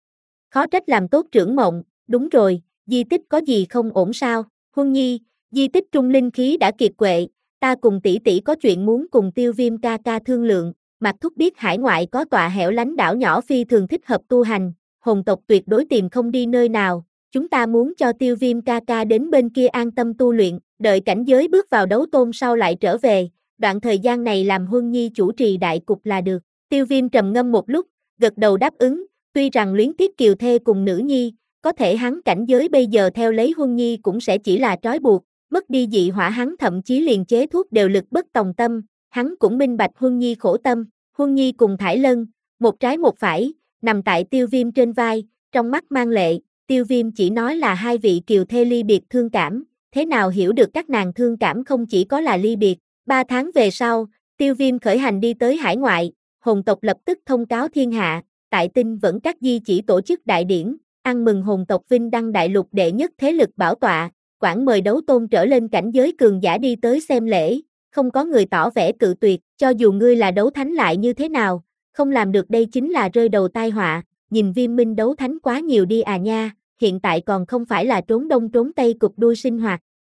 Khó trách làm tốt trưởng mộng, đúng rồi, di tích có gì không ổn sao? Huân Nhi, di tích trung linh khí đã kiệt quệ, ta cùng tỷ tỷ có chuyện muốn cùng Tiêu Viêm ca ca thương lượng, Mạc Thúc biết hải ngoại có tọa hẻo lánh đảo nhỏ phi thường thích hợp tu hành, hồn tộc tuyệt đối tìm không đi nơi nào, chúng ta muốn cho Tiêu Viêm ca ca đến bên kia an tâm tu luyện, đợi cảnh giới bước vào đấu tôn sau lại trở về, đoạn thời gian này làm Huân Nhi chủ trì đại cục là được. Tiêu Viêm trầm ngâm một lúc, gật đầu đáp ứng, tuy rằng luyến tiếc kiều thê cùng nữ nhi, có thể hắn cảnh giới bây giờ theo lấy Huân Nhi cũng sẽ chỉ là trói buộc, mất đi dị hỏa hắn thậm chí liền chế thuốc đều lực bất tòng tâm, hắn cũng minh bạch Huân Nhi khổ tâm, Huân Nhi cùng Thải Lân, một trái một phải, nằm tại Tiêu Viêm trên vai, trong mắt mang lệ, Tiêu Viêm chỉ nói là hai vị kiều thê ly biệt thương cảm, thế nào hiểu được các nàng thương cảm không chỉ có là ly biệt, ba tháng về sau, Tiêu Viêm khởi hành đi tới hải ngoại, hồn tộc lập tức thông cáo thiên hạ, tại Tinh Vẫn Các di chỉ tổ chức đại điển, ăn mừng hồn tộc vinh đăng đại lục đệ nhất thế lực bảo tọa, quảng mời đấu tôn trở lên cảnh giới cường giả đi tới xem lễ, không có người tỏ vẻ cự tuyệt, cho dù ngươi là đấu thánh lại như thế nào, không làm được đây chính là rơi đầu tai họa, nhìn Viêm Minh đấu thánh quá nhiều đi à nha, hiện tại còn không phải là trốn đông trốn tây cục đuôi sinh hoạt,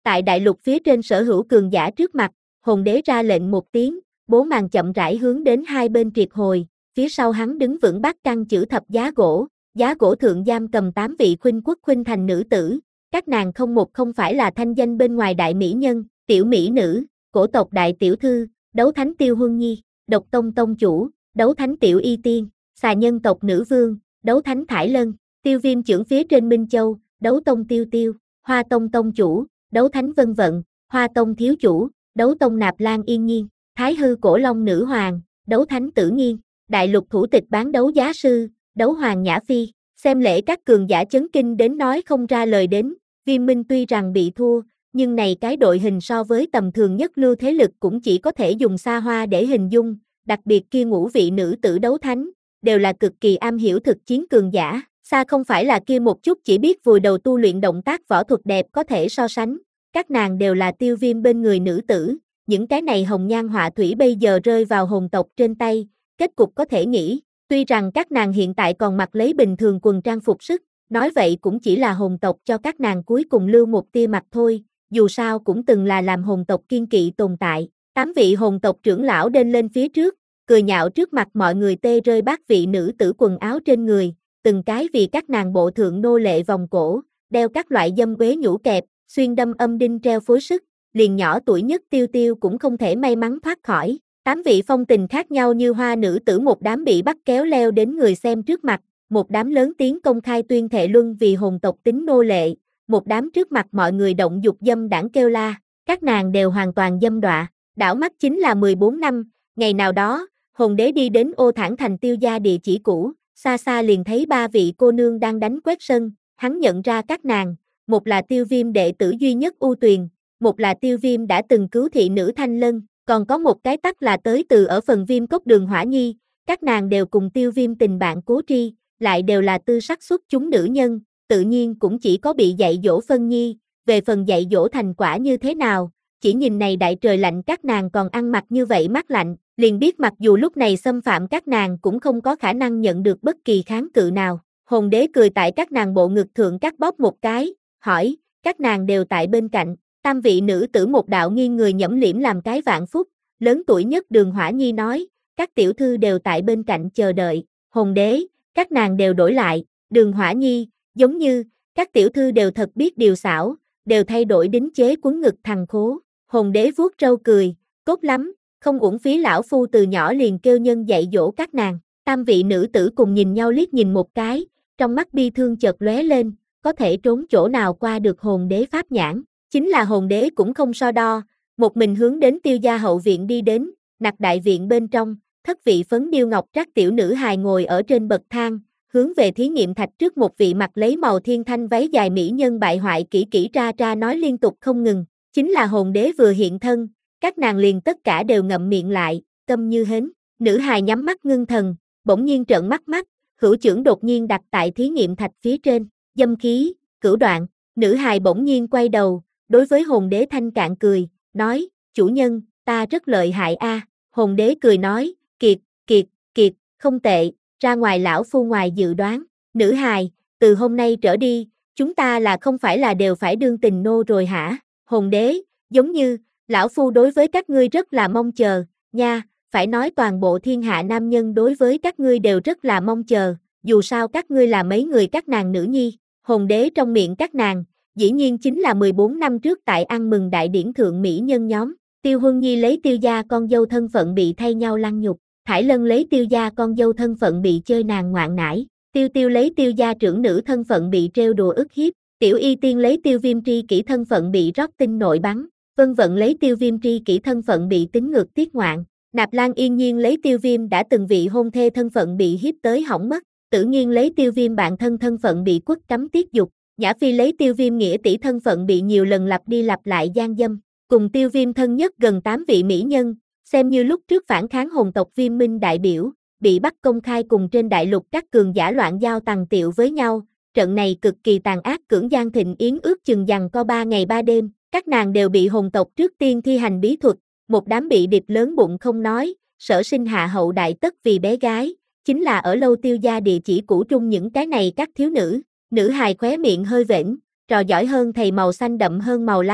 Tại đại lục phía trên sở hữu cường giả trước mặt, hồn đế ra lệnh một tiếng, bố màn chậm rãi hướng đến hai bên triệt hồi, phía sau hắn đứng vững bát căn chữ thập giá gỗ, giá gỗ thượng giam cầm tám vị khuynh quốc khuynh thành nữ tử, các nàng không một không phải là thanh danh bên ngoài đại mỹ nhân, tiểu mỹ nữ, cổ tộc đại tiểu thư, đấu thánh Tiêu Huân Nhi, độc tông tông chủ, đấu thánh Tiểu Y Tiên, xà nhân tộc nữ vương, đấu thánh Thải Lân, tiêu viêm trưởng phía trên Minh Châu, đấu tông Tiêu Tiêu, hoa tông tông chủ, đấu thánh Vân Vận, hoa tông thiếu chủ, đấu tông Nạp Lan Yên Nhiên, thái hư cổ long nữ hoàng, đấu thánh Tử Nghiên, đại lục thủ tịch bán đấu giá sư, đấu hoàng Nhã Phi, xem lễ các cường giả chấn kinh đến nói không ra lời đến, Viêm Minh tuy rằng bị thua, nhưng này cái đội hình so với tầm thường nhất lưu thế lực cũng chỉ có thể dùng xa hoa để hình dung, đặc biệt kia ngũ vị nữ tử đấu thánh, đều là cực kỳ am hiểu thực chiến cường giả, xa không phải là kia một chút chỉ biết vùi đầu tu luyện động tác võ thuật đẹp có thể so sánh, các nàng đều là Tiêu Viêm bên người nữ tử, những cái này hồng nhan họa thủy bây giờ rơi vào hồn tộc trên tay, kết cục có thể nghĩ, tuy rằng các nàng hiện tại còn mặc lấy bình thường quần trang phục sức, nói vậy cũng chỉ là hồn tộc cho các nàng cuối cùng lưu một tia mặt thôi, dù sao cũng từng là làm hồn tộc kiên kỵ tồn tại. Tám vị hồn tộc trưởng lão đên lên phía trước, cười nhạo trước mặt mọi người tê rơi bát vị nữ tử quần áo trên người, từng cái vì các nàng bộ thượng nô lệ vòng cổ, đeo các loại dâm quế nhũ kẹp, xuyên đâm âm đinh treo phối sức, liền nhỏ tuổi nhất Tiêu Tiêu cũng không thể may mắn thoát khỏi. Tám vị phong tình khác nhau như hoa nữ tử một đám bị bắt kéo leo đến người xem trước mặt, một đám lớn tiếng công khai tuyên thệ luân vì hồn tộc tính nô lệ, một đám trước mặt mọi người động dục dâm đảng kêu la, các nàng đều hoàn toàn dâm đọa. Đảo mắt chính là mười bốn năm, ngày nào đó, hồn đế đi đến Ô Thản thành Tiêu gia địa chỉ cũ, xa xa liền thấy ba vị cô nương đang đánh quét sân, hắn nhận ra các nàng, một là Tiêu Viêm đệ tử duy nhất U Tuyền, một là Tiêu Viêm đã từng cứu thị nữ Thanh Lân, còn có một cái tắc là tới từ ở phần Viêm cốc Đường Hỏa Nhi, các nàng đều cùng Tiêu Viêm tình bạn cố tri, lại đều là tư sắc xuất chúng nữ nhân, tự nhiên cũng chỉ có bị dạy dỗ phân nhi, về phần dạy dỗ thành quả như thế nào, chỉ nhìn này đại trời lạnh các nàng còn ăn mặc như vậy mắt lạnh, liền biết mặc dù lúc này xâm phạm các nàng cũng không có khả năng nhận được bất kỳ kháng cự nào. Hồn đế cười tại các nàng bộ ngực thượng cắt bóp một cái, hỏi, các nàng đều tại bên cạnh, tam vị nữ tử một đạo nghiêng người nhẫm liễm làm cái vạn phúc, lớn tuổi nhất Đường Hỏa Nhi nói, các tiểu thư đều tại bên cạnh chờ đợi, hồn đế, các nàng đều đổi lại, Đường Hỏa Nhi, giống như, các tiểu thư đều thật biết điều xảo, đều thay đổi đính chế quấn ngực thằng khố, hồn đế vuốt râu cười, tốt lắm, không uổng phí lão phu từ nhỏ liền kêu nhân dạy dỗ các nàng, tam vị nữ tử cùng nhìn nhau liếc nhìn một cái, trong mắt bi thương chợt lóe lên, có thể trốn chỗ nào qua được hồn đế pháp nhãn, chính là hồn đế cũng không so đo, một mình hướng đến Tiêu gia hậu viện đi đến, nặc đại viện bên trong, thất vị phấn điêu ngọc trác tiểu nữ hài ngồi ở trên bậc thang, hướng về thí nghiệm thạch trước một vị mặc lấy màu thiên thanh váy dài mỹ nhân bại hoại kỹ kỹ ra ra nói liên tục không ngừng, chính là hồn đế vừa hiện thân, các nàng liền tất cả đều ngậm miệng lại, câm như hến, nữ hài nhắm mắt ngưng thần, bỗng nhiên trợn mắt mắt, hữu chưởng đột nhiên đặt tại thí nghiệm thạch phía trên, dâm khí, cửu đoạn, nữ hài bỗng nhiên quay đầu, đối với hồn đế thanh cạn cười, nói, chủ nhân, ta rất lợi hại a. Hồn đế cười nói, kiệt, kiệt, kiệt, không tệ, ra ngoài lão phu ngoài dự đoán, nữ hài, từ hôm nay trở đi, chúng ta là không phải là đều phải đương tình nô rồi hả? Hồn đế, giống như, lão phu đối với các ngươi rất là mong chờ, nha, phải nói toàn bộ thiên hạ nam nhân đối với các ngươi đều rất là mong chờ, dù sao các ngươi là mấy người các nàng nữ nhi, hồn đế trong miệng các nàng, dĩ nhiên chính là mười bốn năm trước tại ăn mừng đại điển thượng mỹ nhân nhóm, Tiêu Huân Nhi lấy Tiêu gia con dâu thân phận bị thay nhau lăng nhục, Thải Lân lấy Tiêu gia con dâu thân phận bị chơi nàng ngoạn nải, Tiêu Tiêu lấy Tiêu gia trưởng nữ thân phận bị trêu đùa ức hiếp, Tiểu Y Tiên lấy Tiêu Viêm tri kỷ thân phận bị rót tinh nội bắn, Vân Vận lấy Tiêu Viêm tri kỷ thân phận bị tính ngược tiết ngoạn, Nạp Lan Yên Nhiên lấy Tiêu Viêm đã từng vị hôn thê thân phận bị hiếp tới hỏng mất, Tử Nghiên lấy Tiêu Viêm bạn thân thân phận bị quất cấm tiết dục, Nhã Phi lấy Tiêu Viêm nghĩa tỷ thân phận bị nhiều lần lặp đi lặp lại gian dâm, cùng Tiêu Viêm thân nhất gần tám vị mỹ nhân, xem như lúc trước phản kháng hồn tộc Viêm Minh đại biểu, bị bắt công khai cùng trên đại lục các cường giả loạn giao tằng tiệu với nhau, trận này cực kỳ tàn ác cưỡng gian thịnh yến ước chừng giằng co ba ngày ba đêm, các nàng đều bị hồn tộc trước tiên thi hành bí thuật, một đám bị địch lớn bụng không nói, sở sinh hạ hậu đại tất vì bé gái, chính là ở lâu Tiêu gia địa chỉ cũ trung những cái này các thiếu nữ, nữ hài khóe miệng hơi vểnh, trò giỏi hơn thầy màu xanh đậm hơn màu lam,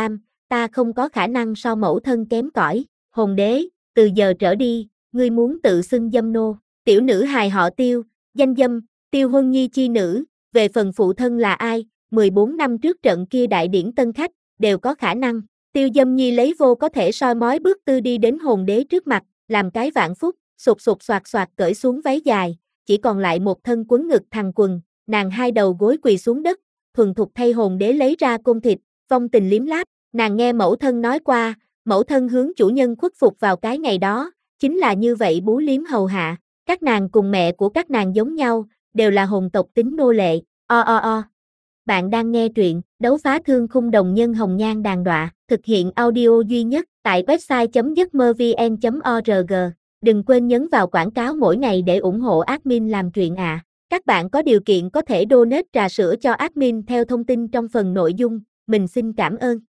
ta không có khả năng so mẫu thân kém cỏi. Hồn đế, từ giờ trở đi, ngươi muốn tự xưng dâm nô. Tiểu nữ hài họ Tiêu, danh dâm, Tiêu Huân Nhi chi nữ, về phần phụ thân là ai, mười bốn năm trước trận kia đại điển tân khách, đều có khả năng. Tiêu Dâm Nhi lấy vô có thể soi mói bước tư đi đến hồn đế trước mặt, làm cái vạn phúc, sụt sụt soạt soạt cởi xuống váy dài, chỉ còn lại một thân quấn ngực thằng quần, nàng hai đầu gối quỳ xuống đất, thuần thục thay hồn đế lấy ra côn thịt, vong tình liếm láp, nàng nghe mẫu thân nói qua, mẫu thân hướng chủ nhân khuất phục vào cái ngày đó, chính là như vậy bú liếm hầu hạ, các nàng cùng mẹ của các nàng giống nhau, đều là hồn tộc tính nô lệ, o o o. Bạn đang nghe truyện, đấu phá thương khung đồng nhân hồng nhan đàn đọa, thực hiện audio duy nhất, tại website chấm giấc mơ vn chấm org. Đừng quên nhấn vào quảng cáo mỗi ngày để ủng hộ admin làm truyện ạ. À. Các bạn có điều kiện có thể donate trà sữa cho admin theo thông tin trong phần nội dung, mình xin cảm ơn.